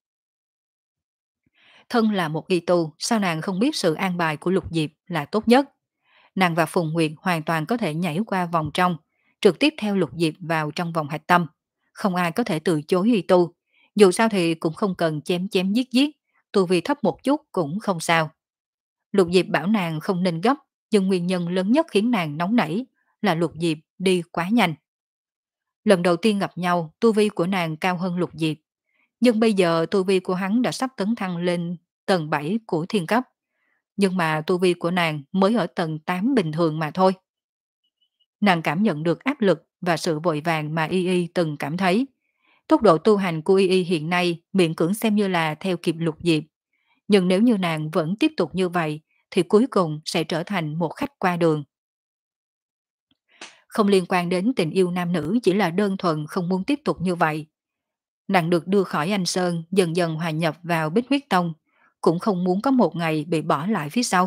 Thân là một y tu, sao nàng không biết sự an bài của Lục Diệp là tốt nhất. Nàng và Phùng Nguyệt hoàn toàn có thể nhảy qua vòng trong, trực tiếp theo Lục Diệp vào trong vòng hạch tâm. Không ai có thể từ chối y tu. Dù sao thì cũng không cần chém chém giết giết, tu vi thấp một chút cũng không sao. Lục Diệp bảo nàng không nên gấp, nhưng nguyên nhân lớn nhất khiến nàng nóng nảy là Lục Diệp đi quá nhanh. Lần đầu tiên gặp nhau, tu vi của nàng cao hơn Lục Diệp. Nhưng bây giờ tu vi của hắn đã sắp tấn thăng lên tầng bảy của thiên cấp. Nhưng mà tu vi của nàng mới ở tầng tám bình thường mà thôi. Nàng cảm nhận được áp lực và sự vội vàng mà Y Y từng cảm thấy. Tốc độ tu hành của Y Y hiện nay miễn cưỡng xem như là theo kịp Lục Diệp. Nhưng nếu như nàng vẫn tiếp tục như vậy, thì cuối cùng sẽ trở thành một khách qua đường. Không liên quan đến tình yêu nam nữ, chỉ là đơn thuần không muốn tiếp tục như vậy. Nàng được đưa khỏi Anh Sơn, dần dần hòa nhập vào Bích Huyết Tông, cũng không muốn có một ngày bị bỏ lại phía sau.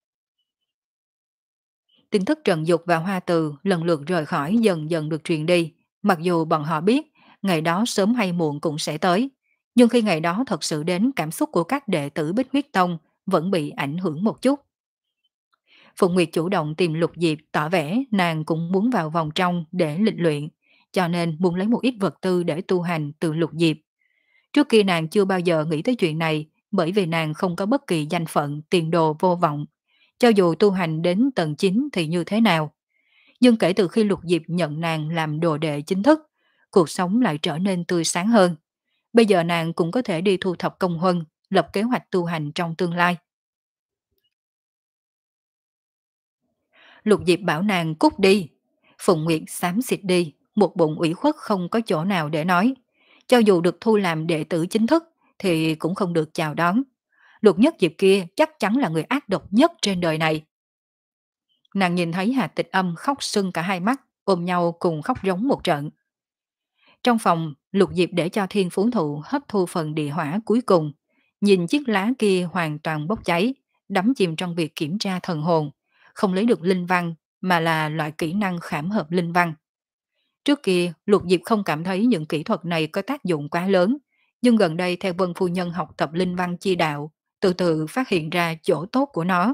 Tin tức Trần Dục và Hoa Từ lần lượt rời khỏi dần dần được truyền đi, mặc dù bọn họ biết ngày đó sớm hay muộn cũng sẽ tới, nhưng khi ngày đó thật sự đến, cảm xúc của các đệ tử Bích Huyết Tông vẫn bị ảnh hưởng một chút. Phụng Nguyệt chủ động tìm Lục Diệp, tỏ vẻ nàng cũng muốn vào vòng trong để lịch luyện, cho nên muốn lấy một ít vật tư để tu hành từ Lục Diệp. Trước kia nàng chưa bao giờ nghĩ tới chuyện này, bởi vì nàng không có bất kỳ danh phận, tiền đồ vô vọng. Cho dù tu hành đến tầng chín thì như thế nào. Nhưng kể từ khi Lục Diệp nhận nàng làm đồ đệ chính thức, cuộc sống lại trở nên tươi sáng hơn. Bây giờ nàng cũng có thể đi thu thập công huân, lập kế hoạch tu hành trong tương lai. Lục Diệp bảo nàng cút đi. Phụng Nguyệt xám xịt đi, một bụng ủy khuất không có chỗ nào để nói. Cho dù được thu làm đệ tử chính thức thì cũng không được chào đón. Lục Nhất Diệp kia chắc chắn là người ác độc nhất trên đời này. Nàng nhìn thấy Hà Tịch Âm khóc sưng cả hai mắt, ôm nhau cùng khóc rống một trận. Trong phòng, Lục Diệp để cho Thiên Phú Thụ hấp thu phần địa hỏa cuối cùng, nhìn chiếc lá kia hoàn toàn bốc cháy, đắm chìm trong việc kiểm tra thần hồn, không lấy được linh văn mà là loại kỹ năng khảm hợp linh văn. Trước kia, Lục Diệp không cảm thấy những kỹ thuật này có tác dụng quá lớn, nhưng gần đây theo Vân Phu Nhân học tập linh văn chi đạo, từ từ phát hiện ra chỗ tốt của nó.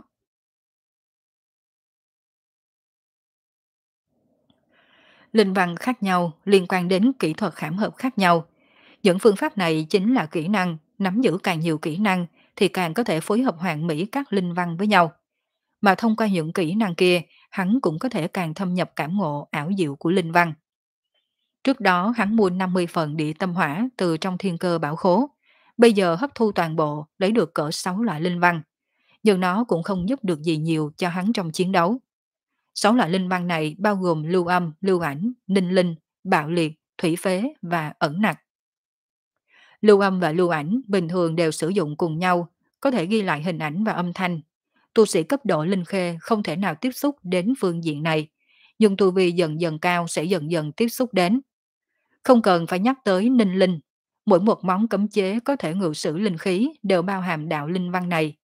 Linh văn khác nhau liên quan đến kỹ thuật khảm hợp khác nhau. Những phương pháp này chính là kỹ năng, nắm giữ càng nhiều kỹ năng thì càng có thể phối hợp hoàn mỹ các linh văn với nhau. Mà thông qua những kỹ năng kia, hắn cũng có thể càng thâm nhập cảm ngộ ảo diệu của linh văn. Trước đó hắn mua năm mươi phần địa tâm hỏa từ trong thiên cơ bảo khố, bây giờ hấp thu toàn bộ lấy được cỡ sáu loại linh văn. nhưng nó cũng không giúp được gì nhiều cho hắn trong chiến đấu. Sáu loại linh văn này bao gồm lưu âm, lưu ảnh, ninh linh, bạo liệt, thủy phế và ẩn nặc. Lưu âm và lưu ảnh bình thường đều sử dụng cùng nhau, có thể ghi lại hình ảnh và âm thanh. Tu sĩ cấp độ linh khê không thể nào tiếp xúc đến phương diện này, nhưng tu vi dần dần cao sẽ dần dần tiếp xúc đến. Không cần phải nhắc tới ninh linh, mỗi một món cấm chế có thể ngự sử linh khí đều bao hàm đạo linh văn này.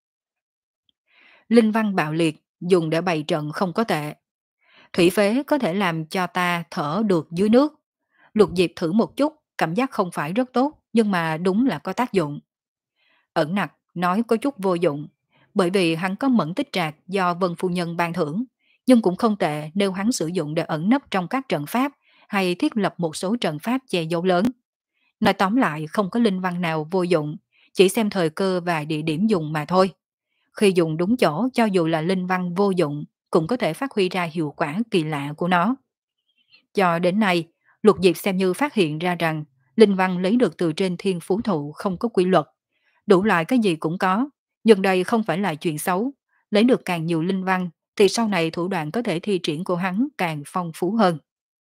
Linh văn bạo liệt dùng để bày trận không có tệ. Thủy phế có thể làm cho ta thở được dưới nước. Lục Diệp thử một chút, cảm giác không phải rất tốt, nhưng mà đúng là có tác dụng. Ẩn nặc nói có chút vô dụng, bởi vì hắn có mẫn tích trạc do Vân Phu Nhân ban thưởng, nhưng cũng không tệ nếu hắn sử dụng để ẩn nấp trong các trận pháp hay thiết lập một số trận pháp che giấu lớn. Nói tóm lại không có linh văn nào vô dụng, chỉ xem thời cơ và địa điểm dùng mà thôi. Khi dùng đúng chỗ, cho dù là linh văn vô dụng, cũng có thể phát huy ra hiệu quả kỳ lạ của nó. Cho đến nay, Lục Diệp xem như phát hiện ra rằng linh văn lấy được từ trên thiên phú thụ không có quy luật. Đủ loại cái gì cũng có, nhưng đây không phải là chuyện xấu. Lấy được càng nhiều linh văn, thì sau này thủ đoạn có thể thi triển của hắn càng phong phú hơn.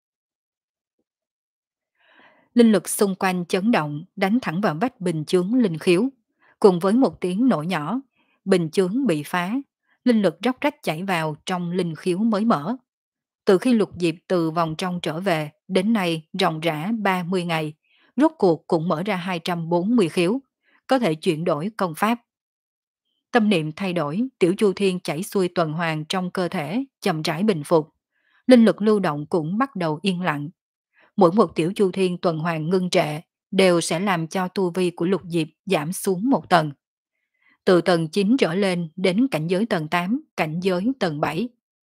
Linh lực xung quanh chấn động, đánh thẳng vào vách bình chướng linh khiếu. Cùng với một tiếng nổ nhỏ, bình chướng bị phá, linh lực róc rách chảy vào trong linh khiếu mới mở. Từ khi Lục Diệp từ vòng trong trở về, đến nay ròng rã ba mươi ngày, rốt cuộc cũng mở ra hai trăm bốn mươi khiếu, có thể chuyển đổi công pháp. Tâm niệm thay đổi, Tiểu Chu Thiên chảy xuôi tuần hoàn trong cơ thể, chậm rãi bình phục. Linh lực lưu động cũng bắt đầu yên lặng. Mỗi một Tiểu Chu Thiên tuần hoàn ngưng trệ đều sẽ làm cho tu vi của Lục Diệp giảm xuống một tầng. Từ tầng chín trở lên đến cảnh giới tầng tám, cảnh giới tầng bảy.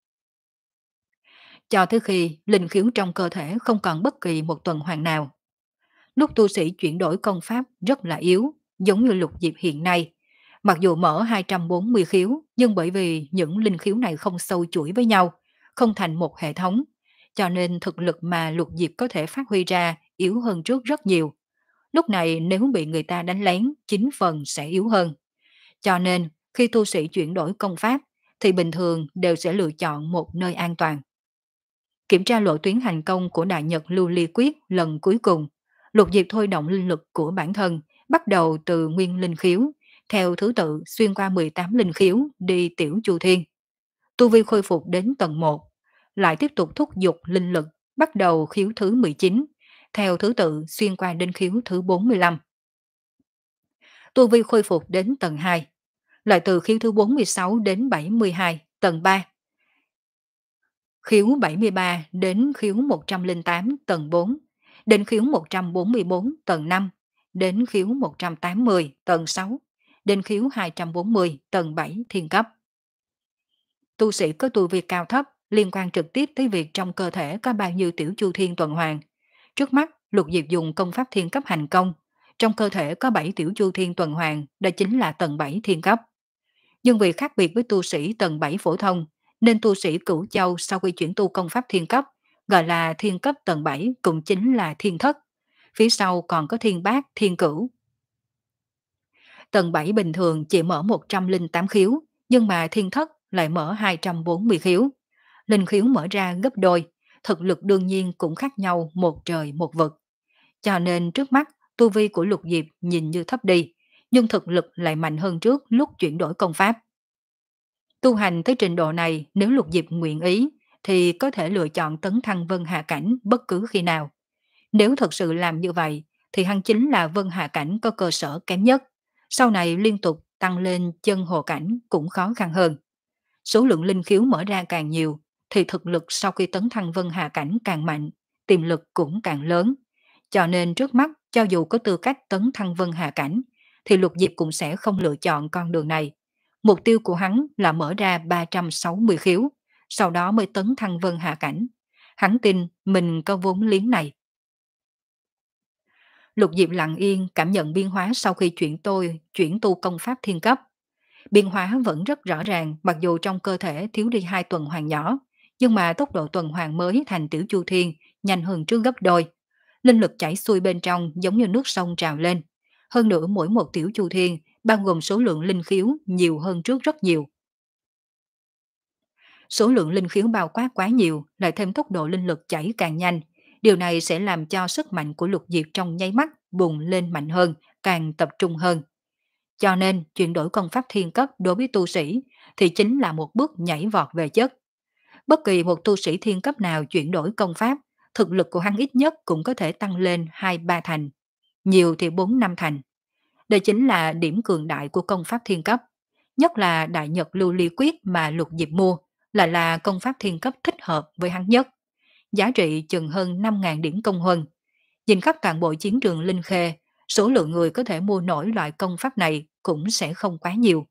Cho tới khi linh khiếu trong cơ thể không còn bất kỳ một tuần hoàn nào. Lúc tu sĩ chuyển đổi công pháp rất là yếu, giống như Lục Diệp hiện nay. Mặc dù mở hai trăm bốn mươi khiếu, nhưng bởi vì những linh khiếu này không sâu chuỗi với nhau, không thành một hệ thống, cho nên thực lực mà Lục Diệp có thể phát huy ra yếu hơn trước rất nhiều. Lúc này nếu bị người ta đánh lén, chín phần sẽ yếu hơn. Cho nên, khi tu sĩ chuyển đổi công pháp, thì bình thường đều sẽ lựa chọn một nơi an toàn. Kiểm tra lộ tuyến hành công của Đại Nhật Lưu Ly Quyết lần cuối cùng, Lục Diệp thôi động linh lực của bản thân, bắt đầu từ nguyên linh khiếu, theo thứ tự xuyên qua mười tám linh khiếu đi Tiểu Chu Thiên. Tu vi khôi phục đến tầng một, lại tiếp tục thúc giục linh lực, bắt đầu khiếu thứ mười chín, theo thứ tự xuyên qua đến khiếu thứ bốn mươi lăm. Tu vi khôi phục đến tầng hai, lại từ khiếu thứ bốn mươi sáu đến bảy mươi hai, tầng ba. Khiếu bảy mươi ba đến khiếu một trăm lẻ tám tầng bốn, đến khiếu một trăm bốn mươi bốn tầng năm, đến khiếu một trăm tám mươi tầng sáu, đến khiếu hai trăm bốn mươi tầng bảy thiên cấp. Tu sĩ có tu vi cao thấp liên quan trực tiếp tới việc trong cơ thể có bao nhiêu tiểu chu thiên tuần hoàn. Trước mắt, Lục Diệp dùng công pháp thiên cấp hành công, trong cơ thể có bảy tiểu chu thiên tuần hoàn, đó chính là tầng bảy thiên cấp. Nhưng vì khác biệt với tu sĩ tầng bảy phổ thông, nên tu sĩ Cửu Châu sau khi chuyển tu công pháp thiên cấp, gọi là thiên cấp tầng bảy cũng chính là thiên thất. Phía sau còn có thiên bát, thiên cửu. Tầng bảy bình thường chỉ mở một trăm lẻ tám khiếu, nhưng mà thiên thất lại mở hai trăm bốn mươi khiếu. Linh khiếu mở ra gấp đôi, thực lực đương nhiên cũng khác nhau một trời một vực. Cho nên trước mắt, tu vi của Lục Diệp nhìn như thấp đi, nhưng thực lực lại mạnh hơn trước lúc chuyển đổi công pháp. Tu hành tới trình độ này, nếu Lục Diệp nguyện ý, thì có thể lựa chọn tấn thăng Vân Hạ Cảnh bất cứ khi nào. Nếu thật sự làm như vậy, thì hắn chính là Vân Hạ Cảnh có cơ sở kém nhất. Sau này liên tục tăng lên chân hồ cảnh cũng khó khăn hơn. Số lượng linh khiếu mở ra càng nhiều, thì thực lực sau khi tấn thăng Vân Hạ Cảnh càng mạnh, tiềm lực cũng càng lớn. Cho nên trước mắt, cho dù có tư cách tấn thăng Vân Hạ Cảnh, thì Lục Diệp cũng sẽ không lựa chọn con đường này. Mục tiêu của hắn là mở ra ba trăm sáu mươi khiếu, sau đó mới tấn thăng Vân Hạ Cảnh. Hắn tin mình có vốn liếng này. Lục Diệp lặng yên cảm nhận biến hóa sau khi chuyển tôi chuyển tu công pháp thiên cấp. Biến hóa vẫn rất rõ ràng, mặc dù trong cơ thể thiếu đi hai tuần hoàn nhỏ, nhưng mà tốc độ tuần hoàn mới thành tiểu chu thiên nhanh hơn trước gấp đôi. Linh lực chảy xuôi bên trong giống như nước sông trào lên. Hơn nữa mỗi một tiểu chu thiên bao gồm số lượng linh khiếu nhiều hơn trước rất nhiều. Số lượng linh khiếu bao quát quá nhiều, lại thêm tốc độ linh lực chảy càng nhanh. Điều này sẽ làm cho sức mạnh của lục diệp trong nháy mắt bùng lên mạnh hơn, càng tập trung hơn. Cho nên, chuyển đổi công pháp thiên cấp đối với tu sĩ thì chính là một bước nhảy vọt về chất. Bất kỳ một tu sĩ thiên cấp nào chuyển đổi công pháp, thực lực của hắn ít nhất cũng có thể tăng lên hai ba thành, nhiều thì bốn năm thành. Đây chính là điểm cường đại của công pháp thiên cấp. Nhất là Đại Nhật Lưu Ly Quyết mà Lục Diệp mua, lại là công pháp thiên cấp thích hợp với hắn nhất. Giá trị chừng hơn năm nghìn điểm công huân. Nhìn khắp toàn bộ chiến trường Linh Khê, số lượng người có thể mua nổi loại công pháp này cũng sẽ không quá nhiều.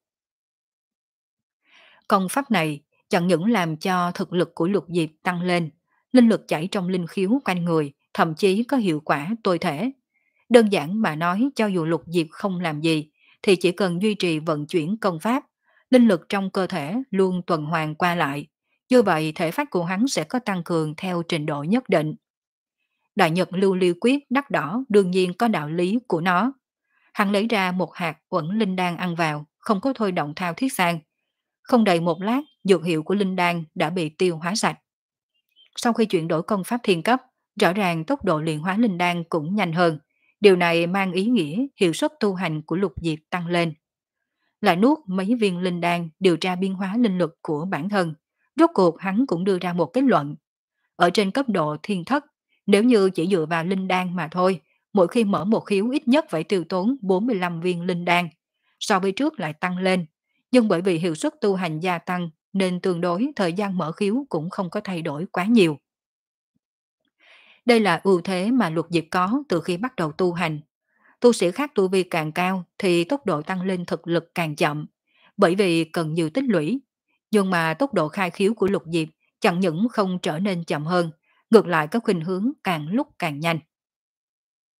Công pháp này chẳng những làm cho thực lực của Lục Diệp tăng lên, linh lực chảy trong linh khiếu quanh người, thậm chí có hiệu quả tối thể. Đơn giản mà nói, cho dù Lục Diệp không làm gì, thì chỉ cần duy trì vận chuyển công pháp, linh lực trong cơ thể luôn tuần hoàn qua lại. Như vậy, thể phách của hắn sẽ có tăng cường theo trình độ nhất định. Đại Nhật Lưu Ly Quyết đắt đỏ đương nhiên có đạo lý của nó. Hắn lấy ra một hạt uẩn linh đan ăn vào, không có thôi động thao thiết sang. Không đầy một lát, dược hiệu của linh đan đã bị tiêu hóa sạch. Sau khi chuyển đổi công pháp thiên cấp, rõ ràng tốc độ luyện hóa linh đan cũng nhanh hơn. Điều này mang ý nghĩa hiệu suất tu hành của Lục Diệp tăng lên. Lại nuốt mấy viên linh đan điều tra biến hóa linh lực của bản thân. Rốt cuộc hắn cũng đưa ra một kết luận. Ở trên cấp độ thiên thất, nếu như chỉ dựa vào linh đan mà thôi, mỗi khi mở một khiếu ít nhất phải tiêu tốn bốn mươi lăm viên linh đan. So với trước lại tăng lên. Nhưng bởi vì hiệu suất tu hành gia tăng nên tương đối thời gian mở khiếu cũng không có thay đổi quá nhiều. Đây là ưu thế mà Lục Diệp có từ khi bắt đầu tu hành. Tu sĩ khác tu vi càng cao thì tốc độ tăng lên thực lực càng chậm, bởi vì cần nhiều tích lũy. Nhưng mà tốc độ khai khiếu của Lục Diệp chẳng những không trở nên chậm hơn, ngược lại có khuynh hướng càng lúc càng nhanh.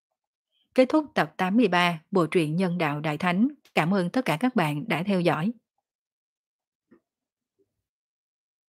Kết thúc tập tám mươi ba Bộ truyện Nhân đạo Đại Thánh. Cảm ơn tất cả các bạn đã theo dõi.